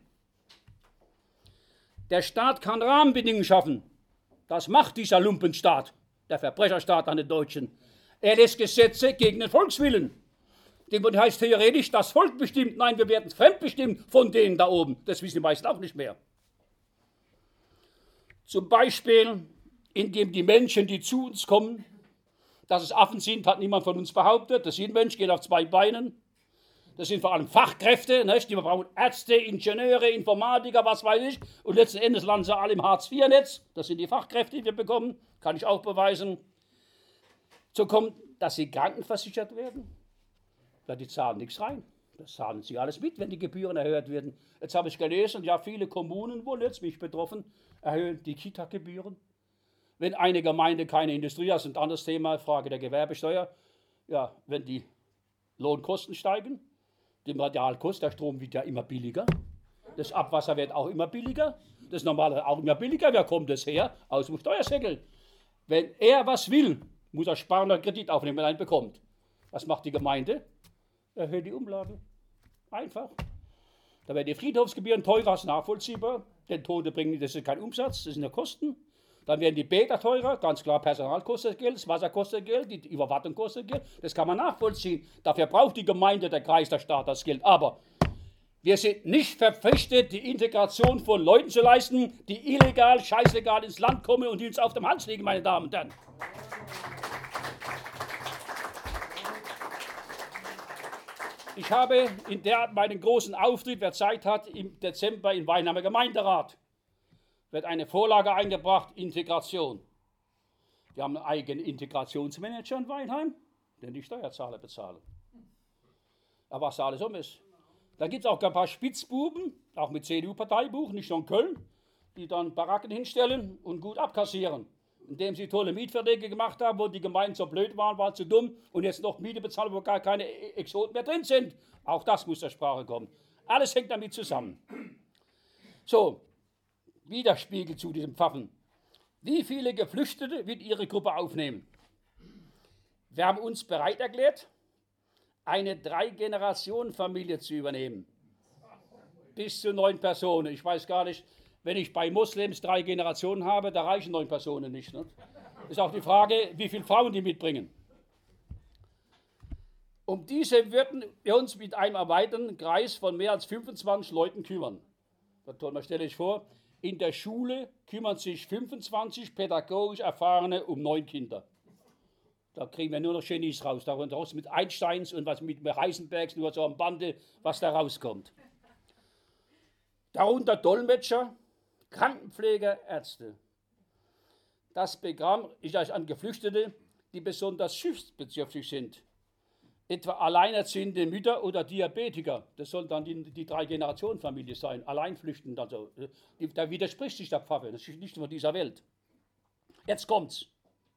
Der Staat kann Rahmenbedingungen schaffen. Das macht dieser Lumpenstaat, der Verbrecherstaat an den Deutschen. Er lässt Gesetze gegen den Volkswillen. Das heißt theoretisch, das Volk bestimmt. Nein, wir werden fremdbestimmt von denen da oben. Das wissen die meisten auch nicht mehr. Zum Beispiel, indem die Menschen, die zu uns kommen, dass es Affen sind, hat niemand von uns behauptet. Das sind Menschen, gehen auf zwei Beinen. Das sind vor allem Fachkräfte, nicht? Die wir brauchen Ärzte, Ingenieure, Informatiker, was weiß ich. Und letzten Endes landen sie alle im Hartz vier Netz. Das sind die Fachkräfte, die wir bekommen. Kann ich auch beweisen. So kommt, dass sie krankenversichert werden. Ja, die zahlen nichts rein. Das zahlen sie alles mit, wenn die Gebühren erhöht werden. Jetzt habe ich gelesen, ja, viele Kommunen, wohl jetzt mich betroffen, erhöhen die Kita-Gebühren. Wenn eine Gemeinde keine Industrie hat, ist ein anderes Thema, Frage der Gewerbesteuer. Ja, wenn die Lohnkosten steigen, die Materialkosten, der Strom wird ja immer billiger, das Abwasser wird auch immer billiger, das Normale auch immer billiger. Wer kommt das her? Aus dem Steuersäckel. Wenn er was will, muss er sparen und Kredit aufnehmen, wenn er einen bekommt. Was macht die Gemeinde? Erhöht die Umlage. Einfach. Da werden die Friedhofsgebühren teurer als nachvollziehbar. Denn Tote bringen, das ist kein Umsatz, das sind ja Kosten. Dann werden die Bäder teurer, ganz klar, Personal kostet Geld, das Wasser kostet Geld, die Überwachung kostet Geld. Das kann man nachvollziehen. Dafür braucht die Gemeinde, der Kreis, der Staat das Geld. Aber wir sind nicht verpflichtet, die Integration von Leuten zu leisten, die illegal, scheißegal ins Land kommen und die uns auf dem Hals liegen, meine Damen und Herren. Ich habe in der meinen großen Auftritt, wer Zeit hat, im Dezember in Weinheimer Gemeinderat. wird eine Vorlage eingebracht, Integration. Wir haben einen eigenen Integrationsmanager in Weinheim, den die Steuerzahler bezahlen. Aber was da alles um ist. Da gibt es auch ein paar Spitzbuben, auch mit C D U-Parteibuch, nicht nur in Köln, die dann Baracken hinstellen und gut abkassieren. Indem sie tolle Mietverträge gemacht haben, wo die Gemeinden so blöd waren, waren zu dumm und jetzt noch Miete bezahlen, wo gar keine Exoten mehr drin sind. Auch das muss zur Sprache kommen. Alles hängt damit zusammen. So, Widerspiegel zu diesem Pfaffen. Wie viele Geflüchtete wird Ihre Gruppe aufnehmen? Wir haben uns bereit erklärt, eine Drei-Generationen-Familie zu übernehmen. Bis zu neun Personen. Ich weiß gar nicht, wenn ich bei Moslems drei Generationen habe, da reichen neun Personen nicht. Ne? Ist auch die Frage, wie viele Frauen die mitbringen. Um diese würden wir uns mit einem erweiterten Kreis von mehr als fünfundzwanzig Leuten kümmern. Da stelle ich vor, in der Schule kümmern sich fünfundzwanzig pädagogisch Erfahrene um neun Kinder. Da kriegen wir nur noch Genies raus, darunter mit Einsteins und was mit Heisenbergs, nur so am Bande, was da rauskommt. Darunter Dolmetscher, Krankenpfleger, Ärzte. Das Programm ist also an Geflüchtete, die besonders schiffsbedürftig sind. Etwa alleinerziehende Mütter oder Diabetiker. Das soll dann die, die Drei-Generationen-Familie sein. Alleinflüchtend. Also, da widerspricht sich der Pfaffe. Das ist nicht von dieser Welt. Jetzt kommt's.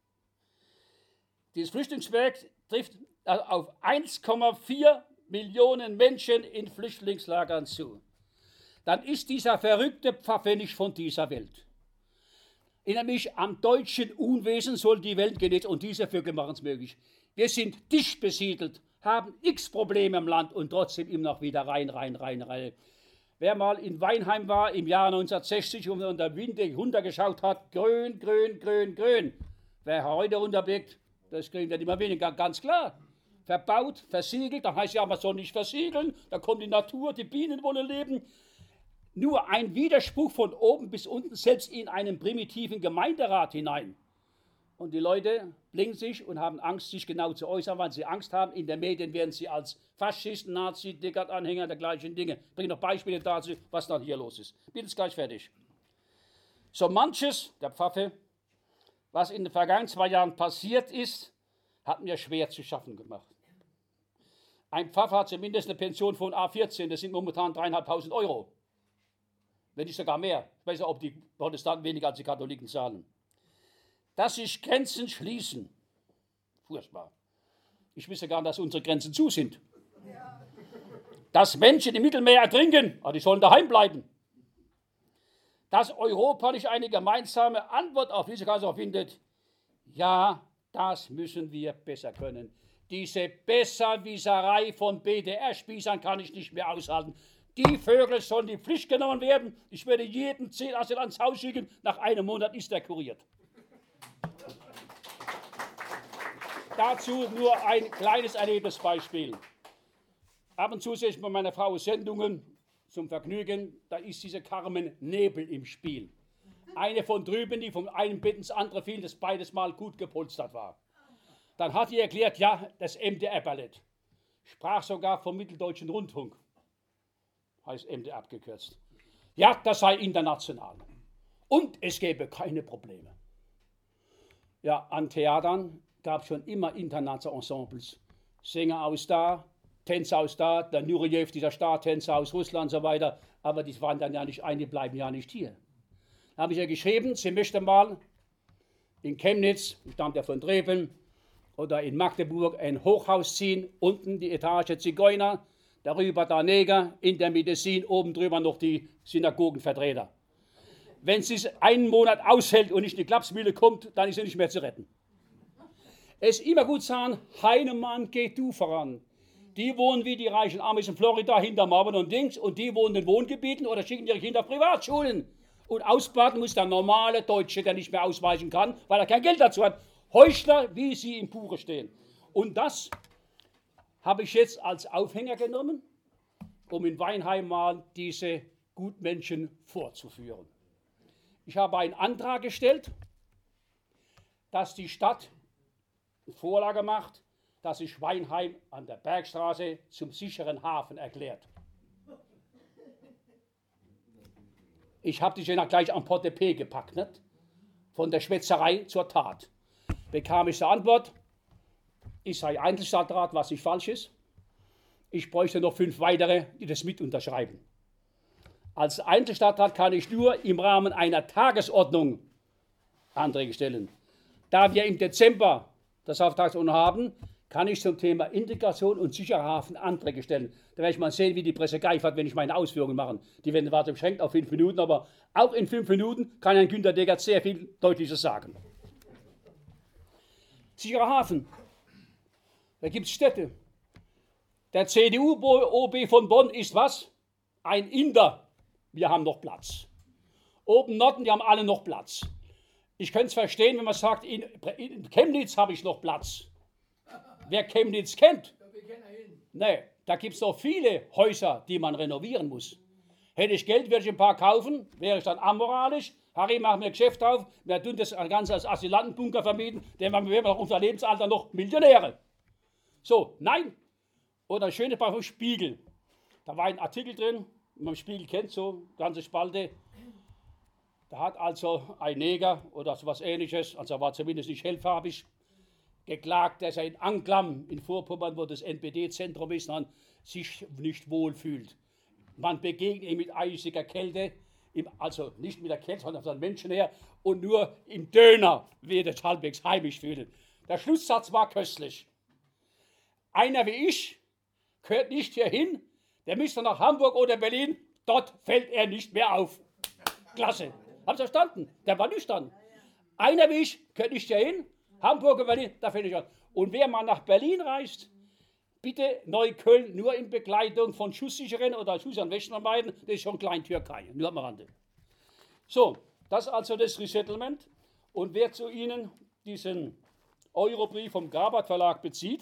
Dieses Flüchtlingswerk trifft auf eins Komma vier Millionen Menschen in Flüchtlingslagern zu. Dann ist dieser verrückte Pfaffe nicht von dieser Welt. Nämlich am deutschen Unwesen soll die Welt genäht und diese Völker machen es möglich. Wir sind dicht besiedelt, haben x Probleme im Land und trotzdem immer noch wieder rein, rein, rein, rein. Wer mal in Weinheim war im Jahr neunzehnhundertsechzig und unter Winde runtergeschaut hat, grün, grün, grün, grün. Wer heute runterblickt, das kriegt dann immer weniger, ganz klar. Verbaut, versiegelt, dann heißt ja, man soll nicht versiegeln, da kommt die Natur, die Bienen wollen leben. Nur ein Widerspruch von oben bis unten, selbst in einen primitiven Gemeinderat hinein. Und die Leute blinken sich und haben Angst, sich genau zu äußern, weil sie Angst haben. In den Medien werden sie als Faschisten, Nazi, Dickert-Anhänger der gleichen Dinge. Ich bringe noch Beispiele dazu, was dann hier los ist. Bin jetzt gleich fertig. So manches, der Pfaffe, was in den vergangenen zwei Jahren passiert ist, hat mir schwer zu schaffen gemacht. Ein Pfaffe hat zumindest eine Pension von A vierzehn, das sind momentan dreieinhalbtausend Euro. Wenn nicht sogar mehr. Ich weiß nicht, ob die Protestanten weniger als die Katholiken zahlen. Dass sich Grenzen schließen. Furchtbar. Ich wisse gar nicht, dass unsere Grenzen zu sind. Ja. Dass Menschen im Mittelmeer ertrinken, aber die sollen daheim bleiben. Dass Europa nicht eine gemeinsame Antwort auf diese Krise findet. Ja, das müssen wir besser können. Diese Besserwisserei von B D R-Spießern kann ich nicht mehr aushalten. Die Vögel sollen in die Pflicht genommen werden. Ich werde jeden zehn Asyl ans Haus schicken. Nach einem Monat ist er kuriert. Dazu nur ein kleines Erlebnisbeispiel. Ab und zu sehe ich bei meiner Frau Sendungen zum Vergnügen. Da ist diese Carmen Nebel im Spiel. Eine von drüben, die von einem Bett ins andere fiel, das beides Mal gut gepolstert war. Dann hat die erklärt, ja, das M D R-Ballett. Sprach sogar vom Mitteldeutschen Rundfunk. Heißt M D R abgekürzt. Ja, das sei international. Und es gäbe keine Probleme. Ja, an Theatern gab es schon immer internationale Ensembles. Sänger aus da, Tänzer aus da, der Nurejew, dieser Star-Tänzer aus Russland und so weiter. Aber die waren dann ja nicht ein, die bleiben ja nicht hier. Da habe ich ja geschrieben, sie möchte mal in Chemnitz, ich stammt ja von Dreven, oder in Magdeburg ein Hochhaus ziehen, unten die Etage Zigeuner, darüber der Neger, in der Medizin, oben drüber noch die Synagogenvertreter. Wenn sie es einen Monat aushält und nicht in die Klapsmühle kommt, dann ist sie nicht mehr zu retten. Es ist immer gut zu sagen, Heinemann, geh du voran. Die wohnen wie die reichen Amis in Florida hinter Marvin und Dings und die wohnen in Wohngebieten oder schicken ihre Kinder auf Privatschulen. Und ausbaden muss der normale Deutsche, der nicht mehr ausweichen kann, weil er kein Geld dazu hat. Heuchler, wie sie im Buche stehen. Und das habe ich jetzt als Aufhänger genommen, um in Weinheim mal diese Gutmenschen vorzuführen. Ich habe einen Antrag gestellt, dass die Stadt eine Vorlage macht, dass sich Weinheim an der Bergstraße zum sicheren Hafen erklärt. Ich habe dich ja gleich am Portepee gepackt, nicht? Von der Schwätzerei zur Tat. Bekam ich die Antwort, ich sei Einzelstadtrat, was nicht falsch ist. Ich bräuchte noch fünf weitere, die das mit unterschreiben. Als Einzelstadtrat kann ich nur im Rahmen einer Tagesordnung Anträge stellen. Da wir im Dezember das auf Tagesordnung haben, kann ich zum Thema Integration und sicherer Hafen Anträge stellen. Da werde ich mal sehen, wie die Presse geifert, wenn ich meine Ausführungen mache. Die werden zwar beschränkt auf fünf Minuten, aber auch in fünf Minuten kann ein Günter Deckert sehr viel Deutliches sagen. Sicherer Hafen. Da gibt es Städte. Der C D U-O B von Bonn ist was? Ein Inder. Wir haben noch Platz. Oben Norden, die haben alle noch Platz. Ich könnte es verstehen, wenn man sagt, in, in Chemnitz habe ich noch Platz. Wer Chemnitz kennt? Nee, da gibt es noch viele Häuser, die man renovieren muss. Hätte ich Geld, würde ich ein paar kaufen, wäre ich dann amoralisch. Harry, machen wir Geschäft auf, wir tun das Ganze als Asylantenbunker vermieten, denn wir werden nach unserem Lebensalter noch Millionäre. So, nein. Oder ein schönes Beispiel vom Spiegel. Da war ein Artikel drin, wenn man den Spiegel kennt, so ganze Spalte. Da hat also ein Neger oder so was Ähnliches, also er war zumindest nicht hellfarbig, geklagt, dass er in Anklam in Vorpommern, wo das N P D-Zentrum ist, dann sich nicht wohl fühlt. Man begegnet ihm mit eisiger Kälte, im, also nicht mit der Kälte, sondern von Menschen her, und nur im Döner wird es halbwegs heimisch fühlen. Der Schlusssatz war köstlich. Einer wie ich gehört nicht hierhin, der müsste nach Hamburg oder Berlin, dort fällt er nicht mehr auf. Klasse. Haben Sie verstanden? Der war nüchtern. Einer wie ich gehört nicht hierhin, Hamburg oder Berlin, da fällt ich an. Und wer mal nach Berlin reist, bitte Neukölln nur in Begleitung von Schusssicheren oder Schusssicheren Wächtermeiden, das ist schon Klein-Türkei, nur am Rande. So, das ist also das Resettlement. Und wer zu Ihnen diesen Eurobrief vom Grabart Verlag bezieht,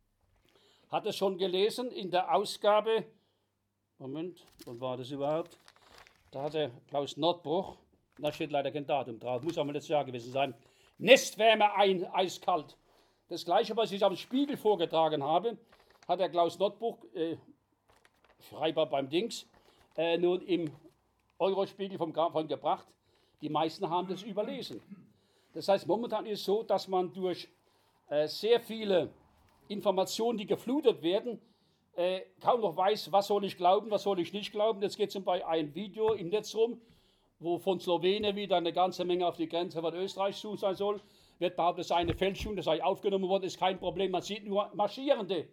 hat es schon gelesen in der Ausgabe, Moment, wann war das überhaupt? Da hat der Klaus Nordbruch, da steht leider kein Datum drauf, muss aber letztes Jahr gewesen sein, Nestwärme ein, eiskalt. Das Gleiche, was ich am Spiegel vorgetragen habe, hat der Klaus Nordbruch, äh, Schreiber beim Dings, äh, nun im Eurospiegel vom Grabfond gebracht. Die meisten haben das überlesen. Das heißt, momentan ist es so, dass man durch äh, sehr viele Informationen, die geflutet werden, äh, kaum noch weiß, was soll ich glauben, was soll ich nicht glauben. Jetzt geht zum Beispiel ein Video im Netz rum, wo von Slowenien wieder eine ganze Menge auf die Grenze von Österreich zu sein soll. Wird behauptet, es sei eine Fälschung, das sei aufgenommen worden, ist kein Problem, man sieht nur Marschierende.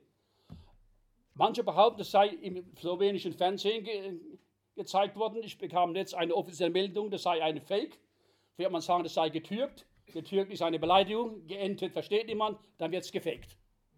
Manche behaupten, es sei im slowenischen Fernsehen ge gezeigt worden. Ich bekam jetzt eine offizielle Meldung, das sei eine Fake. Wird man sagen, das sei getürkt. Getürkt ist eine Beleidigung, geentet versteht niemand, dann wird es gefaked.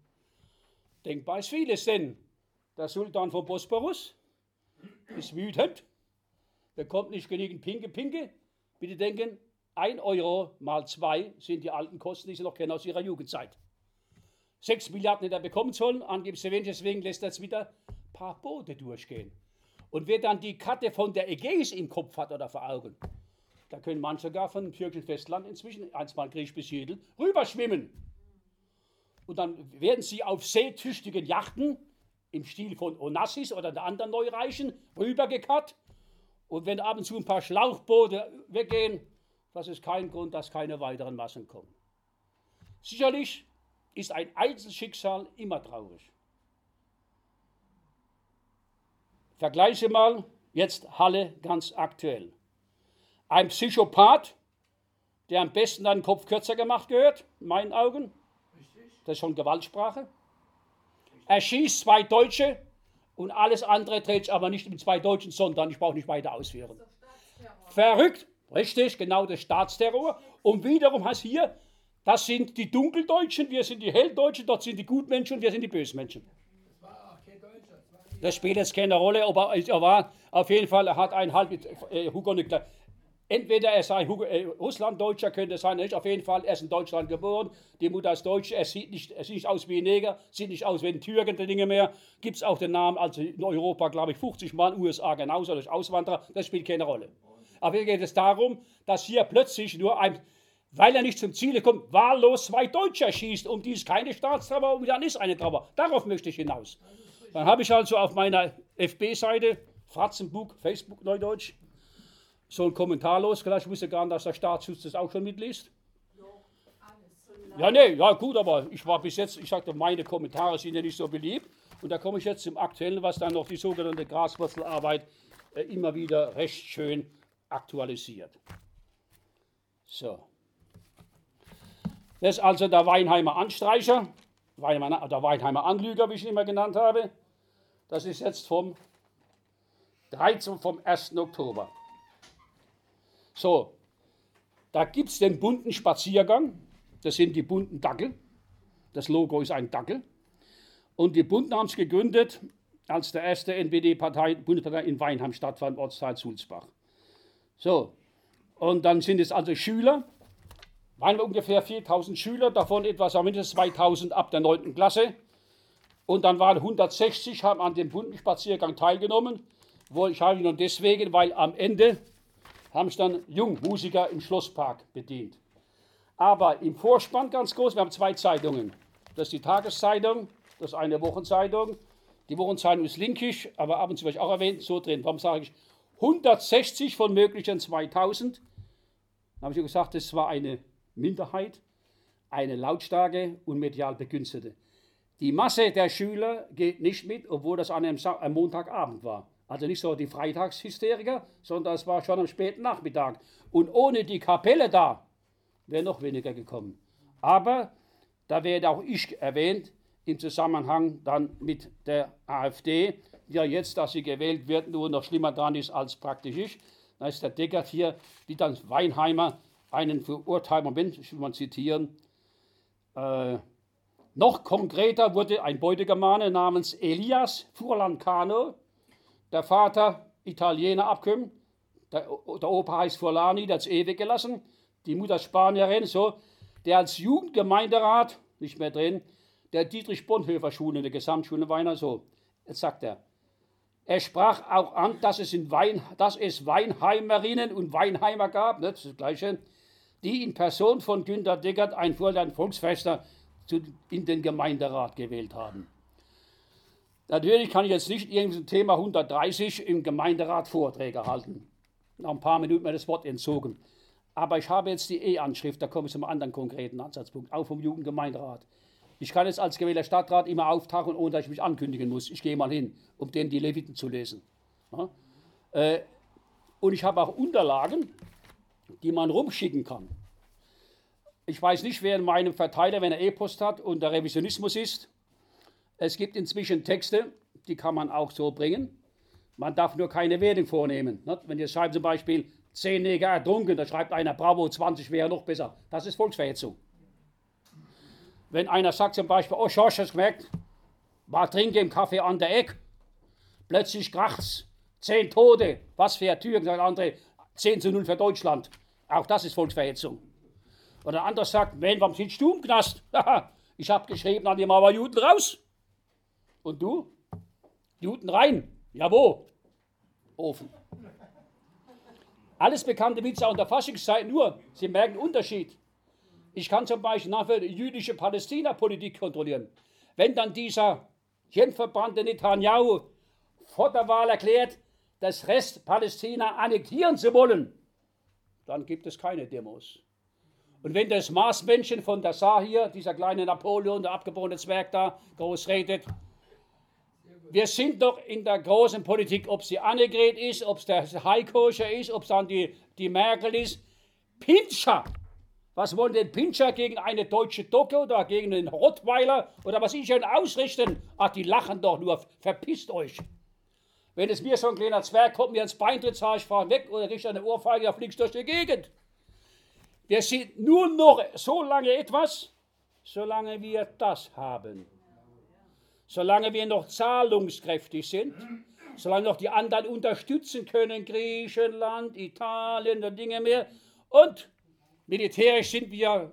Denkbar ist vieles, denn der Sultan von Bosporus ist wütend, bekommt nicht genügend Pinke, Pinke. Bitte denken, ein Euro mal zwei sind die alten Kosten, die Sie noch kennen aus Ihrer Jugendzeit. Sechs Milliarden hätte er bekommen sollen, angeblich sehr wenig, deswegen lässt er jetzt wieder ein paar Boote durchgehen. Und wer dann die Karte von der Ägäis im Kopf hat oder vor Augen, da können manche sogar von dem türkischen Festland inzwischen, einstmal griechisch besiedelt, rüberschwimmen. Und dann werden sie auf seetüchtigen Yachten im Stil von Onassis oder der anderen Neureichen rübergekarrt. Und wenn ab und zu ein paar Schlauchboote weggehen, das ist kein Grund, dass keine weiteren Massen kommen. Sicherlich ist ein Einzelschicksal immer traurig. Vergleiche mal jetzt Halle ganz aktuell. Ein Psychopath, der am besten einen Kopf kürzer gemacht gehört, in meinen Augen. Das ist schon Gewaltsprache. Er schießt zwei Deutsche und alles andere dreht sich aber nicht mit zwei Deutschen, sondern ich brauche nicht weiter ausführen. Verrückt, richtig, genau das Staatsterror. Und wiederum heißt hier, das sind die Dunkeldeutschen, wir sind die Helldeutschen, dort sind die Gutmenschen und wir sind die Bösmenschen. Das spielt jetzt keine Rolle, aber er war auf jeden Fall, er hat ein halb äh, Hugo Nikla. Entweder er sei Hugo, äh, Russlanddeutscher, könnte sein, nicht. Auf jeden Fall, er ist in Deutschland geboren, die Mutter ist Deutsche, er sieht nicht, er sieht nicht aus wie ein Neger, sieht nicht aus wie ein Türken, die Dinge mehr. Gibt es auch den Namen, also in Europa, glaube ich, fünfzig Mal, in den U S A genauso, durch Auswanderer, das spielt keine Rolle. Aber hier geht es darum, dass hier plötzlich nur ein, weil er nicht zum Ziel kommt, wahllos zwei Deutsche schießt, um die ist keine Staatstrauer, und dann ist eine Trauer. Darauf möchte ich hinaus. Dann habe ich also auf meiner F B-Seite, Fratzenbuch, Facebook, Neudeutsch, so ein Kommentar losgelassen. Ich wusste gar nicht, dass der Staatsschutz das auch schon mitliest. Ja, nee, ja gut, aber ich war bis jetzt, ich sagte, meine Kommentare sind ja nicht so beliebt. Und da komme ich jetzt zum Aktuellen, was dann noch die sogenannte Graswurzelarbeit äh, immer wieder recht schön aktualisiert. So. Das ist also der Weinheimer Anstreicher, der Weinheimer Anlüger, wie ich ihn immer genannt habe. Das ist jetzt vom dreizehnten, vom ersten Oktober. So, da gibt es den bunten Spaziergang. Das sind die bunten Dackel. Das Logo ist ein Dackel. Und die Bunten haben es gegründet, als der erste N P D-Partei, Bundespartei in Weinheim stattfand, Ortsteil Sulzbach. So, und dann sind es also Schüler, waren wir ungefähr viertausend Schüler, davon etwa mindestens zweitausend ab der neunten Klasse. Und dann waren hundertsechzig, haben an dem bunten Spaziergang teilgenommen. Wo ich habe ihn nur deswegen, weil am Ende haben sich dann Jungmusiker im Schlosspark bedient. Aber im Vorspann ganz groß, wir haben zwei Zeitungen. Das ist die Tageszeitung, das ist eine Wochenzeitung. Die Wochenzeitung ist linkisch, aber ab und zu werde ich auch erwähnt, so drin. Warum sage ich hundertsechzig von möglichen zweitausend? Dann habe ich gesagt, das war eine Minderheit, eine lautstarke und medial begünstigte. Die Masse der Schüler geht nicht mit, obwohl das an einem, Sa- am Montagabend war. Also nicht so die Freitagshysteriker, sondern es war schon am späten Nachmittag. Und ohne die Kapelle da wäre noch weniger gekommen. Aber da werde auch ich erwähnt, im Zusammenhang dann mit der AfD, die ja jetzt, dass sie gewählt wird, nur noch schlimmer dran ist als praktisch ich. Da ist der Deckert hier, wie dann Weinheimer einen verurteilten, Moment, ich will mal zitieren, äh, noch konkreter wurde ein Beutegermane namens Elias Furlancano, der Vater Italiener abkommen, der, der Opa heißt Furlani, der hat es ewig gelassen, die Mutter Spanierin, so, der als Jugendgemeinderat, nicht mehr drin, der Dietrich-Bonhoeffer-Schule, der Gesamtschule Weiner, so, jetzt sagt er, er sprach auch an, dass es, in Wein, dass es Weinheimerinnen und Weinheimer gab, ne, das ist das Gleiche, die in Person von Günter Deckert ein Vorland Volksfester zu, in den Gemeinderat gewählt haben. Natürlich kann ich jetzt nicht irgendein Thema hundertdreißig im Gemeinderat Vorträge halten. Nach ein paar Minuten mir das Wort entzogen. Aber ich habe jetzt die E-Anschrift, da komme ich zum anderen konkreten Ansatzpunkt, auch vom Jugendgemeinderat. Ich kann jetzt als gewählter Stadtrat immer auftauchen, ohne dass ich mich ankündigen muss. Ich gehe mal hin, um denen die Leviten zu lesen. Ja? Äh, und ich habe auch Unterlagen, die man rumschicken kann. Ich weiß nicht, wer in meinem Verteiler, wenn er E-Post hat und der Revisionismus ist, es gibt inzwischen Texte, die kann man auch so bringen. Man darf nur keine Wertung vornehmen. Ne? Wenn ihr schreibt zum Beispiel, zehn Neger ertrunken, da schreibt einer, bravo, zwanzig wäre noch besser. Das ist Volksverhetzung. Wenn einer sagt zum Beispiel, oh, Schorsch, hast du gemerkt, war trinken im Café an der Eck, plötzlich kracht's, zehn Tote, was für Türken, sagt der andere, zehn zu null für Deutschland. Auch das ist Volksverhetzung. Oder ein anderer sagt, wen, warum sitzt du im Knast? Ich habe geschrieben, an die Mauer Juden raus. Und du? Juden rein. Ja, wo? Ofen. Alles bekannte Witze auch in der Faschingszeit, nur, Sie merken den Unterschied. Ich kann zum Beispiel nachher die jüdische Palästina-Politik kontrollieren. Wenn dann dieser hirnverbrannte Netanyahu vor der Wahl erklärt, das Rest Palästina annektieren zu wollen, dann gibt es keine Demos. Und wenn das Marsmännchen von der Saar hier, dieser kleine Napoleon, der abgeborene Zwerg da, groß redet, wir sind doch in der großen Politik, ob sie Annegret ist, ob es der Heikoscher ist, ob es dann die, die Merkel ist. Pinscher! Was wollen denn Pinscher gegen eine deutsche Docke oder gegen einen Rottweiler oder was ich denn ausrichten? Ach, die lachen doch nur, verpisst euch. Wenn es mir so ein kleiner Zwerg kommt, mir ins Bein tritt, sage ich, fahr weg oder richte eine Ohrfeige, da fliegst du durch die Gegend. Wir sind nur noch so lange etwas, solange wir das haben. Solange wir noch zahlungskräftig sind, solange noch die anderen unterstützen können, Griechenland, Italien und Dinge mehr. Und militärisch sind wir,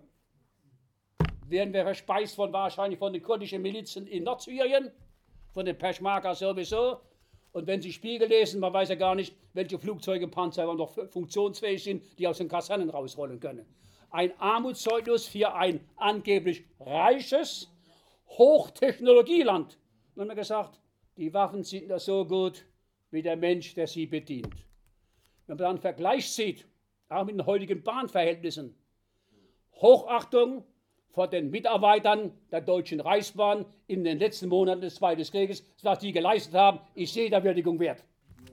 werden wir verspeist von wahrscheinlich von den kurdischen Milizen in Nordsyrien, von den Peschmerga sowieso. Und wenn Sie Spiegel lesen, man weiß ja gar nicht, welche Flugzeuge, Panzer noch funktionsfähig sind, die aus den Kasernen rausrollen können. Ein Armutszeugnis für ein angeblich reiches Hochtechnologieland. Und haben wir gesagt, die Waffen sind da so gut wie der Mensch, der sie bedient. wenn man dann einen Vergleich sieht, auch mit den heutigen Bahnverhältnissen, Hochachtung vor den Mitarbeitern der Deutschen Reichsbahn in den letzten Monaten des Zweiten Krieges, was die geleistet haben, ist jeder Würdigung wert.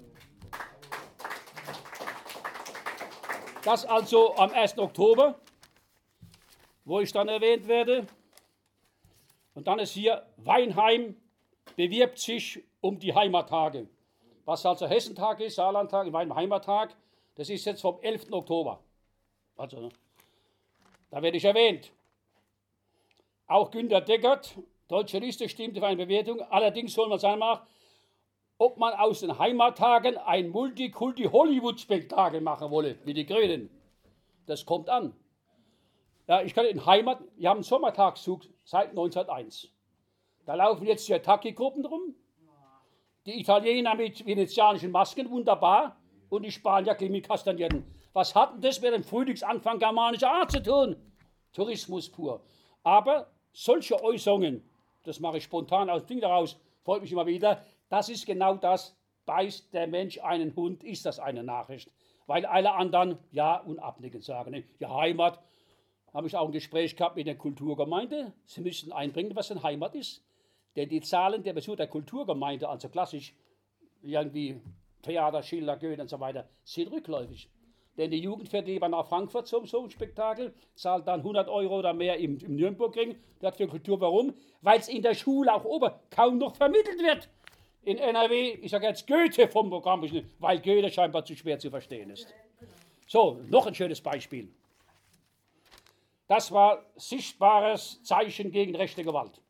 Das also am ersten Oktober, wo ich dann erwähnt werde. Und dann ist hier, Weinheim bewirbt sich um die Heimattage. Was also Hessentag ist, Saarlandtag, Weinheim Heimattag, das ist jetzt vom elften Oktober. Also, da werde ich erwähnt. Auch Günter Deckert, Deutsche Liste, stimmte für eine Bewertung. Allerdings soll man sagen, ob man aus den Heimattagen ein Multikulti-Hollywood-Spektakel machen wolle, wie die Grünen. Das kommt an. Ja, ich kann in Heimat, wir haben einen Sommertagszug seit neunzehnhunderteins. Da laufen jetzt die Attacchi-Gruppen drum. Die Italiener mit venezianischen Masken, wunderbar. Und die Spanier mit Kastagnetten. Was hat denn das mit dem Frühlingsanfang germanischer Art zu tun? Tourismus pur. Aber solche Äußerungen, das mache ich spontan aus dem Ding daraus, freut mich immer wieder, das ist genau das, beißt der Mensch einen Hund, ist das eine Nachricht. Weil alle anderen ja und abnicken sagen. Ne? Ja, Heimat, habe ich auch ein Gespräch gehabt mit der Kulturgemeinde. Sie müssen einbringen, was denn Heimat ist. Denn die Zahlen der Besucher der Kulturgemeinde, also klassisch irgendwie Theater, Schiller, Goethe und so weiter, sind rückläufig. Denn die Jugend fährt lieber nach Frankfurt zum so ein Spektakel, zahlt dann hundert Euro oder mehr im, im Nürnbergring. Das für Kultur. Warum? Weil es in der Schule auch oben kaum noch vermittelt wird. In N R W, ich sage jetzt Goethe vom Programm, weil Goethe scheinbar zu schwer zu verstehen ist. So, noch ein schönes Beispiel. Das war sichtbares Zeichen gegen rechte Gewalt.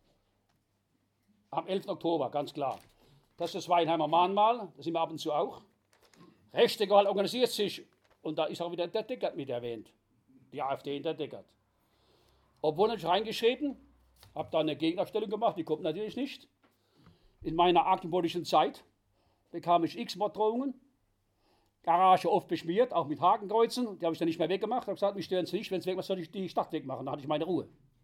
Am elften Oktober, ganz klar. Das ist das Weinheimer Mahnmal, das sind wir ab und zu auch. Rechte Gewalt organisiert sich, und da ist auch wieder der Deckert mit erwähnt. Die AfD in der Deckert. Obwohl ich reingeschrieben, habe da eine Gegenaufstellung gemacht, die kommt natürlich nicht. In meiner aktenpolitischen Zeit bekam ich x Morddrohungen, Garage oft beschmiert, auch mit Hakenkreuzen, die habe ich dann nicht mehr weggemacht. Ich habe gesagt, mich stören Sie nicht, wenn es weg was soll ich die Stadt wegmachen, da hatte ich meine Ruhe.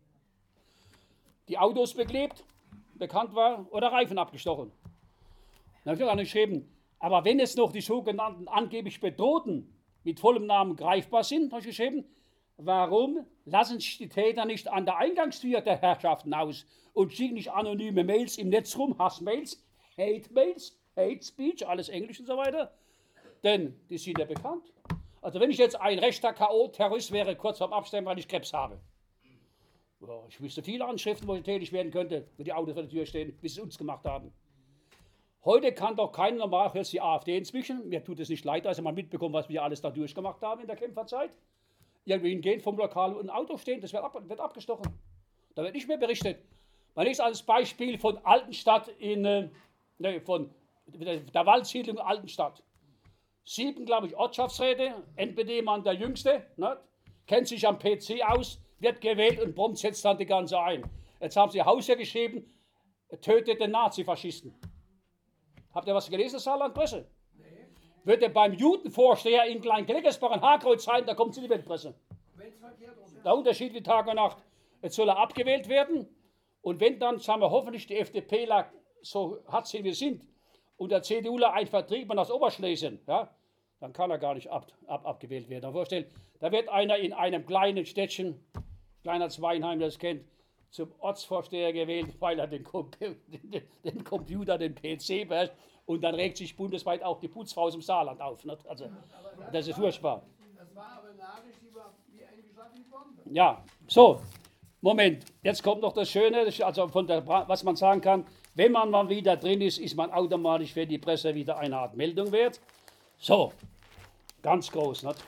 Die Autos beklebt, bekannt war, oder Reifen abgestochen. Dann habe ich dann geschrieben, aber wenn jetzt noch die sogenannten angeblich Bedrohten mit vollem Namen greifbar sind, habe ich geschrieben, warum lassen sich die Täter nicht an der Eingangstür der Herrschaften aus und schicken nicht anonyme Mails im Netz rum, Hassmails, Hate-Mails, Hate Speech, alles Englisch und so weiter, denn die sind ja bekannt. Also wenn ich jetzt ein rechter K O-Terrorist wäre, kurz vorm Absterben, weil ich Krebs habe. Ja, ich wüsste viele Anschriften, wo ich tätig werden könnte, wo die Autos vor der Tür stehen, bis sie uns gemacht haben. Heute kann doch kein normal, jetzt die AfD inzwischen, mir tut es nicht leid, als man mitbekommt, was wir alles da durchgemacht haben in der Kämpferzeit. Irgendwie hingehen vom Lokal und ein Auto stehen, das wird, ab, wird abgestochen. Da wird nicht mehr berichtet. Man ist als Beispiel von Altenstadt in, äh, ne, von der Waldsiedlung Altenstadt. Sieben, glaube ich, Ortschaftsräte, N P D-Mann der Jüngste, ne, kennt sich am P C aus, wird gewählt und prompt setzt dann die ganze ein. Jetzt haben sie Hausherr geschrieben, tötet den Nazifaschisten. Habt ihr was gelesen, Saarland-Presse? Nee. Wird er beim Judenvorsteher in Klein-Kleckersbach ein Haarkreuz sein, da kommt es in die Weltpresse. Der Unterschied wie Tag und Nacht. Jetzt soll er abgewählt werden und wenn dann, sagen wir, hoffentlich die FDPler so hart sind, wie sie sind und der CDUler ein Vertriebenen aus Oberschlesien, ja, dann kann er gar nicht ab, ab, abgewählt werden. Vorstellen, da wird einer in einem kleinen Städtchen, kleiner Weinheim, das kennt, zum Ortsvorsteher gewählt, weil er den, Com den, den Computer, den P C beherrscht und dann regt sich bundesweit auch die Putzfrau aus dem Saarland auf. Nicht? Also, das ist furchtbar. Das war aber eine Nachricht, die war wie eingeschlagen wie Bombe. Ja, so, Moment, jetzt kommt noch das Schöne, also von der, was man sagen kann, wenn man mal wieder drin ist, ist man automatisch für die Presse wieder eine Art Meldung wert. So, ganz groß. Nicht?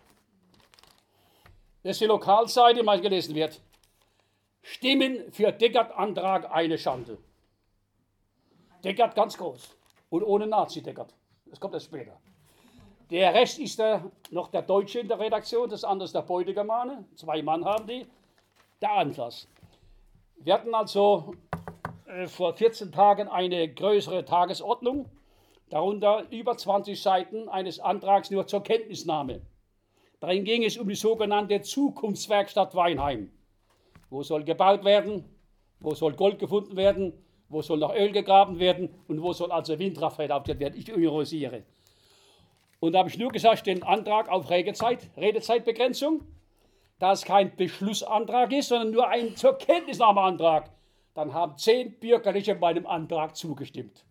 Das ist die Lokalseite, die mal gelesen wird. Stimmen für Deckert-Antrag eine Schande. Deckert ganz groß und ohne Nazi-Deckert. Das kommt erst später. Der Rest ist der, noch der Deutsche in der Redaktion, das andere ist der Beutegermane. Zwei Mann haben die. Der Anlass. Wir hatten also äh, vor vierzehn Tagen eine größere Tagesordnung, darunter über zwanzig Seiten eines Antrags nur zur Kenntnisnahme. Darin ging es um die sogenannte Zukunftswerkstatt Weinheim. Wo soll gebaut werden, wo soll Gold gefunden werden, wo soll noch Öl gegraben werden und wo soll also Windkrafträder aufgestellt werden. Ich ironiere. Und da habe ich nur gesagt, den Antrag auf Redezeit, Redezeitbegrenzung, da es kein Beschlussantrag ist, sondern nur ein zur Kenntnisnahmeantrag. Dann haben zehn Bürgerliche meinem Antrag zugestimmt.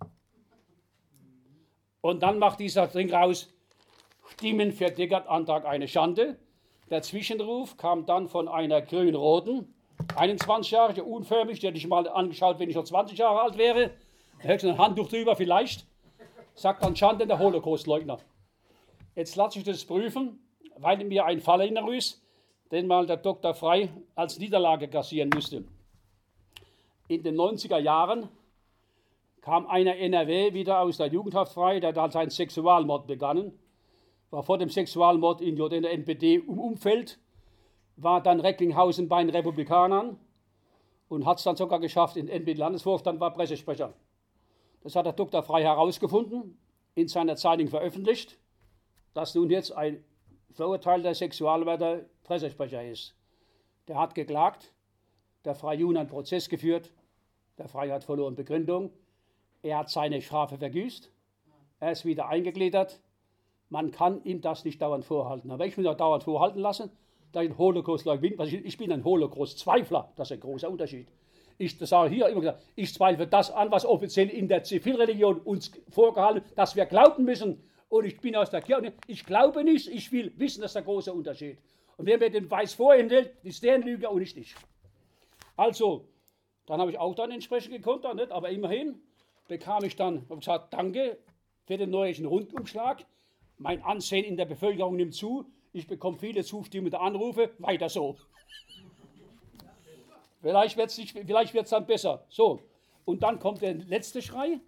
Und dann macht dieser Ding raus, Stimmen für Deckert-Antrag eine Schande. Der Zwischenruf kam dann von einer grün-roten, einundzwanzigjährige, unförmig, die hätte ich mal angeschaut, wenn ich noch zwanzig Jahre alt wäre. Höchstens ein Handtuch drüber vielleicht. Sagt dann Schande der Holocaustleugner. Jetzt lasse ich das prüfen, weil mir ein Fall erinnert ist, den mal der Doktor Frey als Niederlage kassieren musste. In den neunziger Jahren kam einer N R W wieder aus der Jugendhaft frei, der hat seinen Sexualmord begangen, war vor dem Sexualmord in der N P D im Umfeld, war dann Recklinghausen bei den Republikanern und hat es dann sogar geschafft in den N P D-Landesvorstand, war Pressesprecher. Das hat der Doktor Frey herausgefunden, in seiner Zeitung veröffentlicht, dass nun jetzt ein verurteilter Sexualmörder Pressesprecher ist. Der hat geklagt, der Frey Jun einen Prozess geführt, der Frey hat verloren Begründung, er hat seine Strafe verbüßt, er ist wieder eingegliedert, man kann ihm das nicht dauernd vorhalten. Aber ich will auch dauernd vorhalten lassen, da ich ein Holocaust-Leugner bin, also ich bin ein Holocaust-Zweifler, das ist ein großer Unterschied. Ich sage hier immer gesagt, ich zweifle das an, was offiziell in der Zivilreligion uns vorgehalten wird, dass wir glauben müssen. Und ich bin aus der Kirche, ich glaube nicht, ich will wissen, das ist der große Unterschied. Und wer mir den Weiß vorenthält, ist der ein Lüger und nicht ich. Also, dann habe ich auch dann entsprechend gekontert, nicht? Aber immerhin bekam ich dann, habe gesagt, danke für den neuen Rundumschlag. Mein Ansehen in der Bevölkerung nimmt zu. Ich bekomme viele zustimmende Anrufe. Weiter so. Vielleicht wird es vielleicht wird's dann besser. So, und dann kommt der letzte Schrei.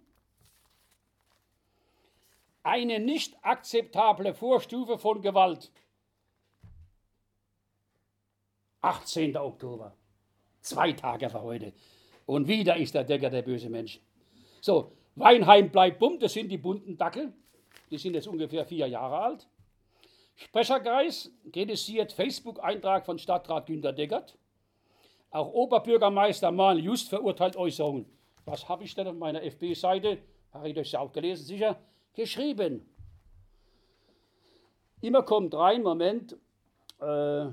Eine nicht akzeptable Vorstufe von Gewalt. achtzehnter Oktober. Zwei Tage vor heute. Und wieder ist der Decker der böse Mensch. So, Weinheim bleibt bumm, das sind die bunten Dackel. Die sind jetzt ungefähr vier Jahre alt. Sprecherkreis kritisiert Facebook-Eintrag von Stadtrat Günter Deckert. Auch Oberbürgermeister Manuel Just verurteilt Äußerungen. Was habe ich denn auf meiner F B-Seite, habe ich das ja auch gelesen, sicher, geschrieben. Immer kommt rein, Moment. Äh,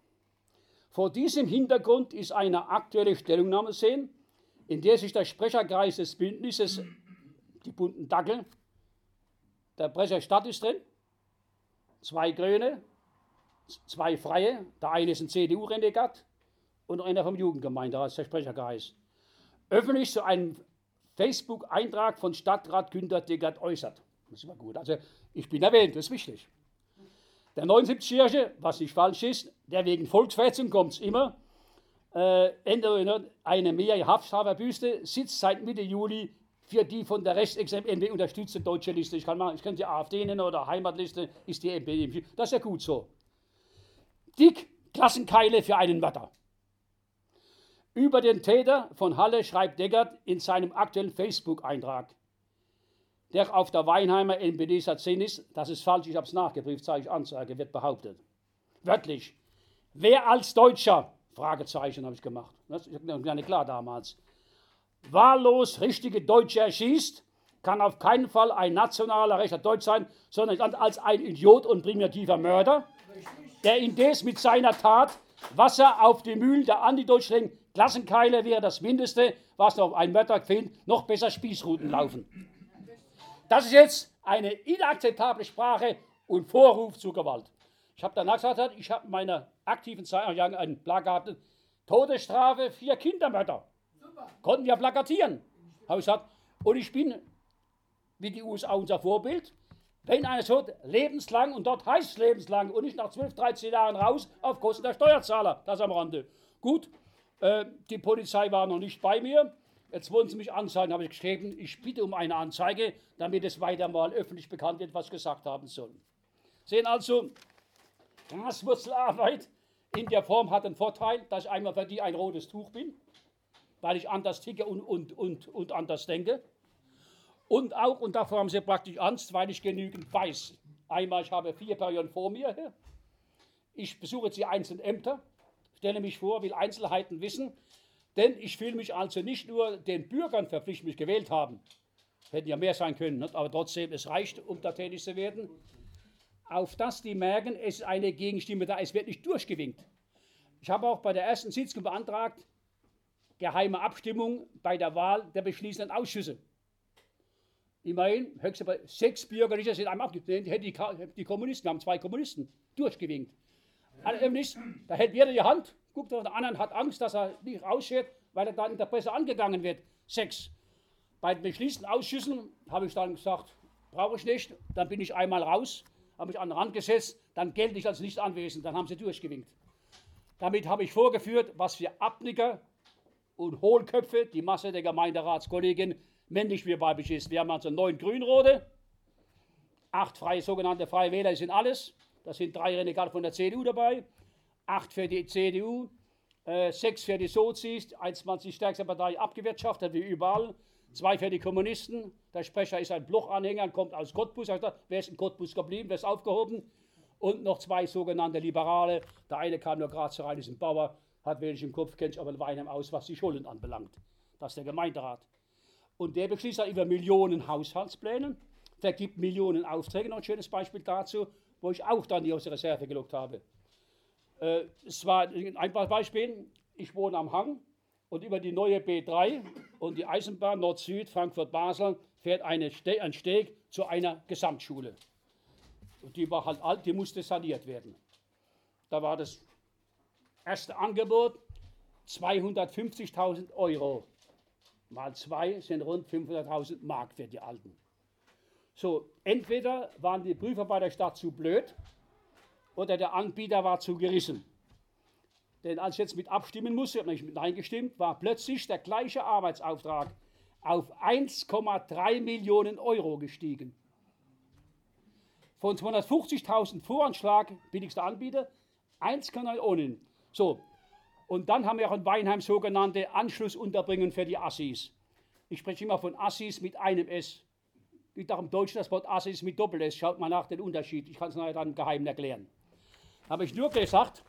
vor diesem Hintergrund ist eine aktuelle Stellungnahme sehen, in der sich der Sprecherkreis des Bündnisses, die bunten Dackel, der Brescher Stadt ist drin, zwei Grüne, zwei Freie, der eine ist ein C D U-Renegat und einer vom Jugendgemeinderat, das ist der Sprecherkreis, öffentlich zu einem Facebook-Eintrag von Stadtrat Günter Deckert äußert. Das ist immer gut. Also ich bin erwähnt, das ist wichtig. Der neunundsiebzigjährige, was nicht falsch ist, der wegen Volksverhetzung kommt es immer, äh, eine mehrjährige Haftstrafe verbüßte, sitzt seit Mitte Juli für die von der rechtsextremen N P D unterstützte deutsche Liste. Ich kann, mal, ich kann die AfD nennen oder Heimatliste, ist die N P D. Das ist ja gut so. Dick Klassenkeile für einen Mörder. Über den Täter von Halle schreibt Deckert in seinem aktuellen Facebook-Eintrag, der auf der Weinheimer N P D sehen ist, das ist falsch, ich habe es nachgeprüft, zeige ich Anzeige, wird behauptet. Wörtlich, wer als Deutscher, Fragezeichen habe ich gemacht, das ist gar nicht klar damals, wahllos richtige Deutsche erschießt, kann auf keinen Fall ein nationaler rechter Deutsch sein, sondern als ein Idiot und primitiver Mörder, der indes mit seiner Tat Wasser auf die Mühlen der Antideutschen lenkt. Klassenkeile wäre das Mindeste, was noch ein Mörder findet, noch besser Spießruten laufen. Das ist jetzt eine inakzeptable Sprache und Vorruf zur Gewalt. Ich habe danach gesagt, ich habe in meiner aktiven Zeit einen Plakat, Todesstrafe für Kindermörder. Super. Konnten wir plakatieren. Habe ich gesagt, und ich bin, wie die U S A unser Vorbild, wenn einer so lebenslang, und dort heißt es lebenslang, und nicht nach zwölf, dreizehn Jahren raus, auf Kosten der Steuerzahler, das am Rande. Gut, äh, die Polizei war noch nicht bei mir. Jetzt wollen sie mich anzeigen, habe ich geschrieben, ich bitte um eine Anzeige, damit es weiter mal öffentlich bekannt wird, was ich gesagt haben soll. Sehen also, Graswurzelarbeit in der Form hat den Vorteil, dass ich einmal für die ein rotes Tuch bin, weil ich anders ticke und, und, und, und anders denke. Und auch, und davor haben sie praktisch Angst, weil ich genügend weiß. Einmal, ich habe vier Perioden vor mir. Ich besuche jetzt die einzelnen Ämter, stelle mich vor, will Einzelheiten wissen. Denn ich fühle mich also nicht nur den Bürgern verpflichtet, mich gewählt haben. Hätten ja mehr sein können, nicht? Aber trotzdem, es reicht, um da tätig zu werden. auf dass die merken, es ist eine Gegenstimme da, es wird nicht durchgewinkt. Ich habe auch bei der ersten Sitzung beantragt, geheime Abstimmung bei der Wahl der beschließenden Ausschüsse. Immerhin, höchstens bei sechs Bürgerliche sind einem abgegeben. Die, die Kommunisten, haben zwei Kommunisten durchgewinkt. Da hält jeder die Hand, guckt auf den anderen, hat Angst, dass er nicht rausschert, weil er dann in der Presse angegangen wird. Sechs. Bei den beschließenden Ausschüssen habe ich dann gesagt, brauche ich nicht. Dann bin ich einmal raus, habe mich an den Rand gesetzt, dann gelte ich als nicht anwesend. Dann haben sie durchgewinkt. Damit habe ich vorgeführt, was für Abnicker und Hohlköpfe die Masse der Gemeinderatskollegen männlich wie weiblich ist. Wir haben also neun Grünrote, acht freie, sogenannte Freie Wähler sind alles. Da sind drei Renegade von der C D U dabei, acht für die C D U, äh, sechs für die Sozis, einundzwanzig stärkste Partei abgewirtschaftet wie überall, zwei für die Kommunisten. Der Sprecher ist ein Bloch-Anhänger, kommt aus Cottbus. Wer ist in Cottbus geblieben, wer ist aufgehoben? Und noch zwei sogenannte Liberale. Der eine kam nur gerade rein, ist ein Bauer, hat wenig im Kopf, kennt sich aber in Weinheim aus, was die Schulden anbelangt. Das ist der Gemeinderat. Und der beschließt dann über Millionen Haushaltspläne, vergibt Millionen Aufträge. Noch ein schönes Beispiel dazu, wo ich auch dann die aus der Reserve gelockt habe. Äh, es war ein Beispiel, ich wohne am Hang und über die neue B drei und die Eisenbahn Nord-Süd, Frankfurt-Basel, fährt eine Ste ein Steg zu einer Gesamtschule. Und die war halt alt, die musste saniert werden. Da war das erste Angebot zweihundertfünfzigtausend Euro. Mal zwei sind rund fünfhunderttausend Mark für die Alten. So, entweder waren die Prüfer bei der Stadt zu blöd oder der Anbieter war zu gerissen. Denn als ich jetzt mit abstimmen musste, habe ich mit Nein gestimmt, war plötzlich der gleiche Arbeitsauftrag auf eins Komma drei Millionen Euro gestiegen. Von zweihundertfünfzigtausend Voranschlag, billigster Anbieter, eins Komma neun ohne. So, und dann haben wir auch in Weinheim sogenannte Anschlussunterbringungen für die Assis. Ich spreche immer von Assis mit einem S. Gibt auch im Deutschen das Wort Assis mit Doppel-S. Schaut mal nach den Unterschied. Ich kann es nachher dann im Geheimen erklären. Habe ich nur gesagt,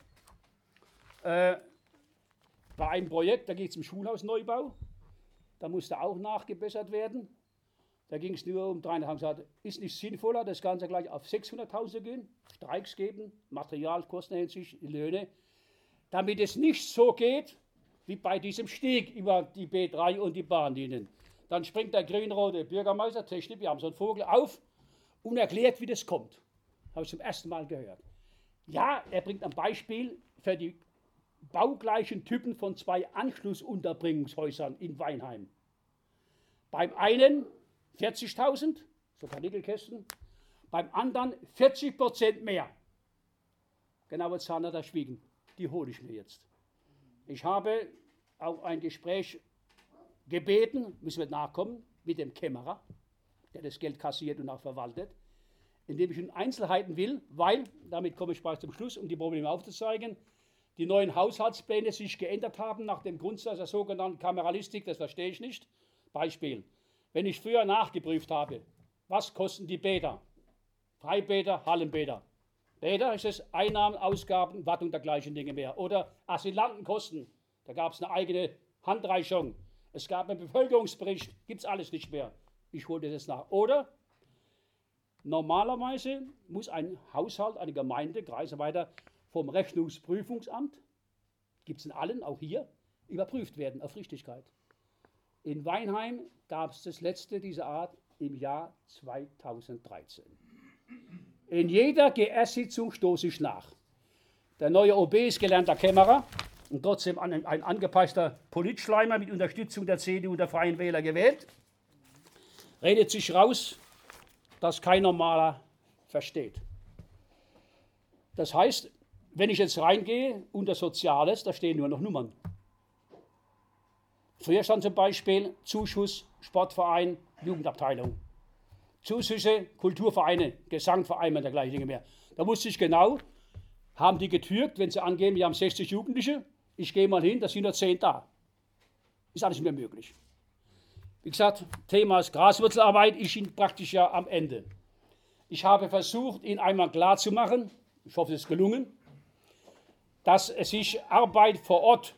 äh, bei einem Projekt, da geht es um Schulhausneubau. Da musste auch nachgebessert werden. Da ging es nur um dreieinhalb. Gesagt, ist nicht sinnvoller, das Ganze gleich auf sechshunderttausend zu gehen, Streiks geben, Materialkosten hinsichtlich, Löhne, damit es nicht so geht, wie bei diesem Steg über die B drei und die Bahnlinien. Dann springt der grün-rote Bürgermeister, Technik, wir haben so einen Vogel, auf und erklärt, wie das kommt. Habe ich zum ersten Mal gehört. Ja, er bringt ein Beispiel für die baugleichen Typen von zwei Anschlussunterbringungshäusern in Weinheim. Beim einen vierzigtausend, so Karnickelkästen, beim anderen vierzig Prozent mehr. Genaue Zahlen hat er schwiegen, die hole ich mir jetzt. Ich habe auch ein Gespräch gebeten, müssen wir nachkommen, mit dem Kämmerer, der das Geld kassiert und auch verwaltet, indem ich in Einzelheiten will, weil, damit komme ich bald zum Schluss, um die Probleme aufzuzeigen, die neuen Haushaltspläne sich geändert haben nach dem Grundsatz der sogenannten Kameralistik, das verstehe ich nicht. Beispiel, wenn ich früher nachgeprüft habe, was kosten die Bäder? Freibäder, Hallenbäder. Bäder ist es Einnahmen, Ausgaben, Wartung der gleichen Dinge mehr. Oder Asylantenkosten, da gab es eine eigene Handreichung. Es gab einen Bevölkerungsbericht, gibt es alles nicht mehr. Ich hole das nach. Oder normalerweise muss ein Haushalt, eine Gemeinde, Kreis und so weiter, vom Rechnungsprüfungsamt, gibt es in allen, auch hier, überprüft werden auf Richtigkeit. In Weinheim gab es das letzte dieser Art im Jahr zweitausenddreizehn. In jeder G R-Sitzung stoße ich nach. Der neue O B ist gelernter Kämmerer und trotzdem ein, ein angepasster Politschleimer mit Unterstützung der C D U und der Freien Wähler gewählt. Redet sich raus, dass kein Normaler versteht. Das heißt, wenn ich jetzt reingehe unter Soziales, da stehen nur noch Nummern. Früher stand zum Beispiel Zuschuss, Sportverein, Jugendabteilung. Zuschüsse, Kulturvereine, Gesangvereine und dergleichen Dinge mehr. Da wusste ich genau, haben die getürkt, wenn sie angeben, wir haben sechzig Jugendliche, ich gehe mal hin, da sind nur zehn da. Ist alles nicht mehr möglich. Wie gesagt, Thema ist Graswurzelarbeit, ich bin praktisch ja am Ende. Ich habe versucht, Ihnen einmal klarzumachen, ich hoffe, es ist gelungen, dass es sich Arbeit vor Ort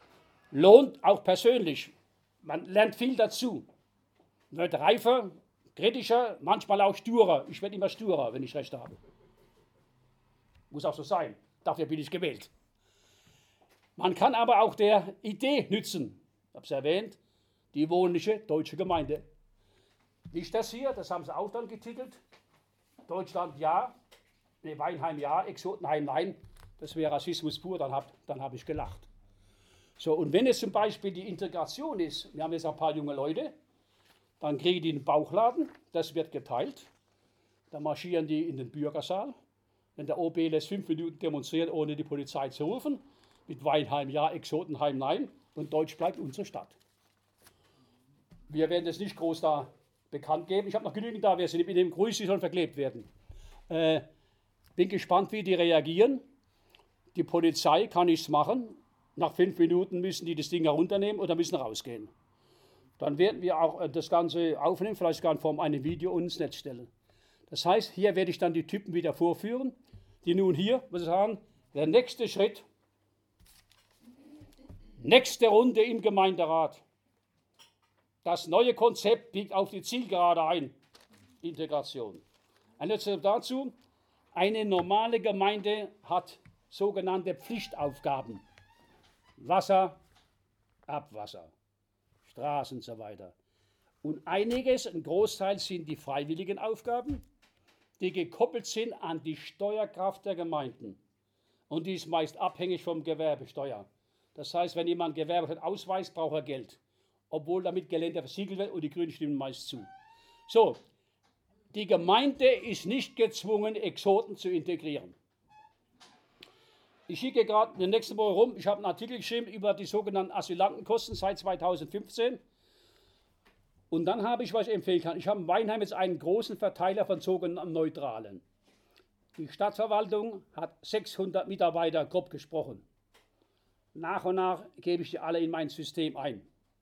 lohnt, auch persönlich. Man lernt viel dazu. Man wird reifer, kritischer, manchmal auch sturer. Ich werde immer sturer, wenn ich Recht habe. Muss auch so sein. Dafür bin ich gewählt. Man kann aber auch der Idee nützen. Ich habe es erwähnt, die wohnliche deutsche Gemeinde. Nicht das hier, das haben sie auch dann getitelt. Deutschland ja, nee, Weinheim ja, Exotenheim nein. Das wäre Rassismus pur, dann habe dann hab ich gelacht. So, und wenn es zum Beispiel die Integration ist, wir haben jetzt ein paar junge Leute, dann kriegen die einen Bauchladen, das wird geteilt. Dann marschieren die in den Bürgersaal. Wenn der O B lässt fünf Minuten demonstrieren, ohne die Polizei zu rufen, mit Weinheim ja, Exotenheim nein, und Deutsch bleibt unsere Stadt. Wir werden das nicht groß da bekannt geben. Ich habe noch genügend da, wir sind in dem Grüß, die sollen verklebt werden. Äh, bin gespannt, wie die reagieren. Die Polizei kann nichts machen. Nach fünf Minuten müssen die das Ding herunternehmen oder müssen rausgehen. Dann werden wir auch das Ganze aufnehmen, vielleicht sogar in Form eines Video und ins Netz stellen. Das heißt, hier werde ich dann die Typen wieder vorführen, die nun hier, muss ich sagen, der nächste Schritt, nächste Runde im Gemeinderat. Das neue Konzept biegt auf die Zielgerade ein. Integration. Ein letzter dazu. Eine normale Gemeinde hat sogenannte Pflichtaufgaben. Wasser, Abwasser, Straßen und so weiter. Und einiges, ein Großteil sind die freiwilligen Aufgaben, die gekoppelt sind an die Steuerkraft der Gemeinden. Und die ist meist abhängig vom Gewerbesteuer. Das heißt, wenn jemand Gewerbe ausweist, braucht er Geld. Obwohl damit Gelände versiegelt wird und die Grünen stimmen meist zu. So, die Gemeinde ist nicht gezwungen, Exoten zu integrieren. Ich schicke gerade in der nächsten Woche rum, ich habe einen Artikel geschrieben über die sogenannten Asylantenkosten seit zweitausendfünfzehn. Und dann habe ich, was ich empfehlen kann, ich habe in Weinheim jetzt einen großen Verteiler von sogenannten Neutralen. Die Stadtverwaltung hat sechshundert Mitarbeiter, grob gesprochen. Nach und nach gebe ich die alle in mein System ein.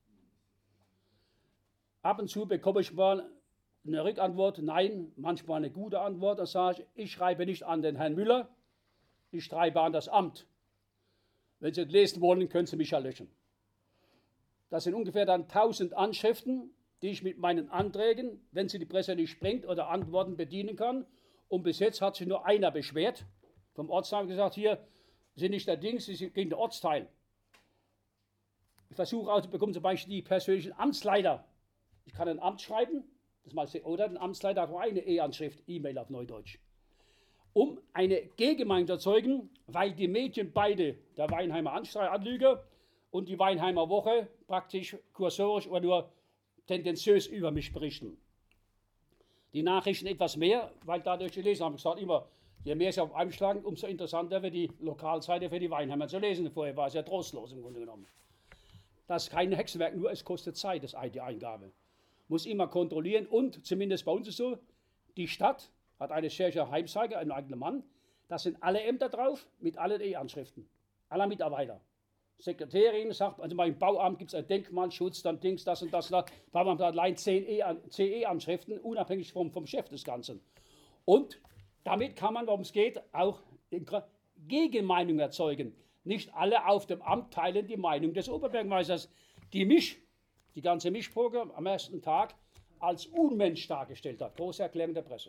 Ab und zu bekomme ich mal eine Rückantwort, nein, manchmal eine gute Antwort. Dann sage ich, ich schreibe nicht an den Herrn Müller, ich schreibe an das Amt. Wenn Sie es lesen wollen, können Sie mich ja löschen. Das sind ungefähr dann tausend Anschriften, die ich mit meinen Anträgen, wenn sie die Presse nicht springt oder Antworten bedienen kann. Und bis jetzt hat sich nur einer beschwert. Vom Ortsteil gesagt, hier sind nicht der Dings, sie sind gegen den Ortsteil. Ich versuche auch, ich bekomme zum Beispiel die persönlichen Amtsleiter. Ich kann ein Amt schreiben, das mal oder ein Amtsleiter hat eine E-Anschrift, E-Mail auf Neudeutsch, um eine Gegenmeinung zu erzeugen, weil die Medien beide, der Weinheimer Anlüger und die Weinheimer Woche, praktisch kursorisch oder nur tendenziös über mich berichten. Die Nachrichten etwas mehr, weil dadurch die Leser haben gesagt, immer, je mehr sie auf einem schlagen, umso interessanter wird die Lokalseite für die Weinheimer zu lesen. Vorher war es ja trostlos im Grunde genommen. Das ist kein Hexenwerk, nur es kostet Zeit, das die Eingabe. Muss immer kontrollieren und, zumindest bei uns ist es so, die Stadt hat eine Schercher Heimsage, einen eigenen Mann, da sind alle Ämter drauf, mit allen E-Anschriften, aller Mitarbeiter. Sekretärin sagt, also beim Bauamt gibt es einen Denkmalschutz, dann Dings, das und das, das. Bauamt hat allein zehn C E-Anschriften, unabhängig vom, vom Chef des Ganzen. Und damit kann man, worum es geht, auch Gegenmeinung erzeugen. Nicht alle auf dem Amt teilen die Meinung des Oberbürgermeisters, die mich, die ganze Mischprobe am ersten Tag als Unmensch dargestellt hat. Große Erklärung der Presse.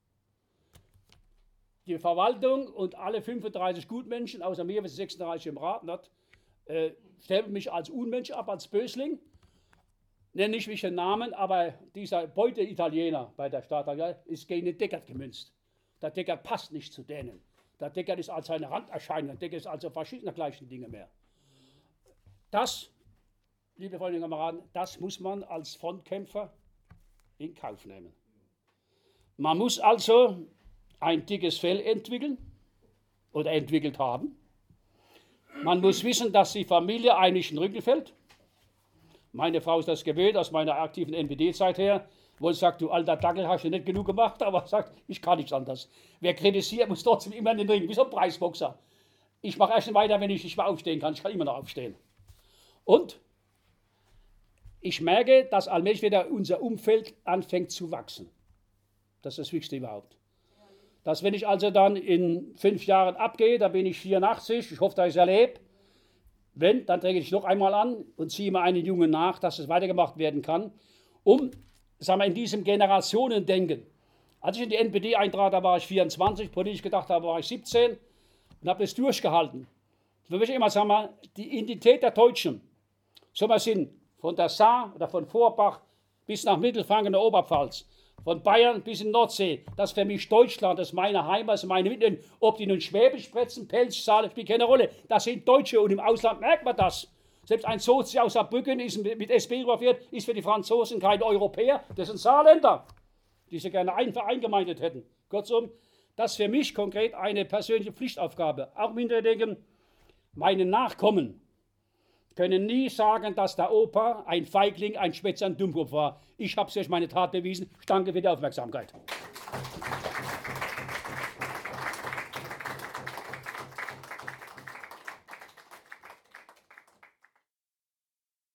Die Verwaltung und alle fünfunddreißig Gutmenschen, außer mir, wir sind sechsunddreißig im Rat, hat, äh, stellen mich als Unmensch ab, als Bösling. Nenne nicht mich den Namen, aber dieser Beute-Italiener bei der Stadt ist gegen den Deckert gemünzt. Der Deckert passt nicht zu denen. Der Deckert ist als eine Randerscheinung, der Deckert ist also verschiedene gleichen Dinge mehr. Das, liebe Freunde und Kameraden, das muss man als Frontkämpfer in Kauf nehmen. Man muss also ein dickes Fell entwickeln oder entwickelt haben. Man muss wissen, dass die Familie eigentlich in den Rücken fällt. Meine Frau ist das gewöhnt aus meiner aktiven N P D-Zeit her, wo sie sagt, du alter Dackel, hast du nicht genug gemacht, aber sagt, ich kann nichts anderes. Wer kritisiert, muss trotzdem immer in den Ring, wie so ein Preisboxer. Ich mache erst weiter, wenn ich nicht mehr aufstehen kann. Ich kann immer noch aufstehen. Und ich merke, dass allmählich wieder unser Umfeld anfängt zu wachsen. Das ist das Wichtigste überhaupt. Dass wenn ich also dann in fünf Jahren abgehe, dann bin ich vierundachtzig, ich hoffe, dass ich es erlebe. Wenn, dann träge ich noch einmal an und ziehe mir einen Jungen nach, dass es weitergemacht werden kann, um sagen wir, in diesem Generationendenken. Als ich in die N P D eintrat, da war ich vierundzwanzig, politisch gedacht habe, war ich siebzehn und habe das durchgehalten. Für mich immer, sagen wir, die Identität der Deutschen, so wir sind von der Saar oder von Vorbach bis nach Mittelfranken der Oberpfalz, von Bayern bis in Nordsee, das ist für mich Deutschland, das ist meine Heimat, das ist meine Mitte. Ob die nun Schwäbisch sprechen, Pelz, Saale, spielt keine Rolle. Das sind Deutsche und im Ausland merkt man das. Selbst ein Sozi aus Saarbrücken ist mit S P überführt, ist für die Franzosen kein Europäer, das sind Saarländer, die sie gerne ein, vereingemeindet hätten. Kurzum, das ist für mich konkret eine persönliche Pflichtaufgabe. Auch im Hinterdenken, meine Nachkommen können nie sagen, dass der Opa ein Feigling, ein Schwätzer, ein Dummkopf war. Ich habe es durch meine Tat bewiesen. Ich danke für die Aufmerksamkeit.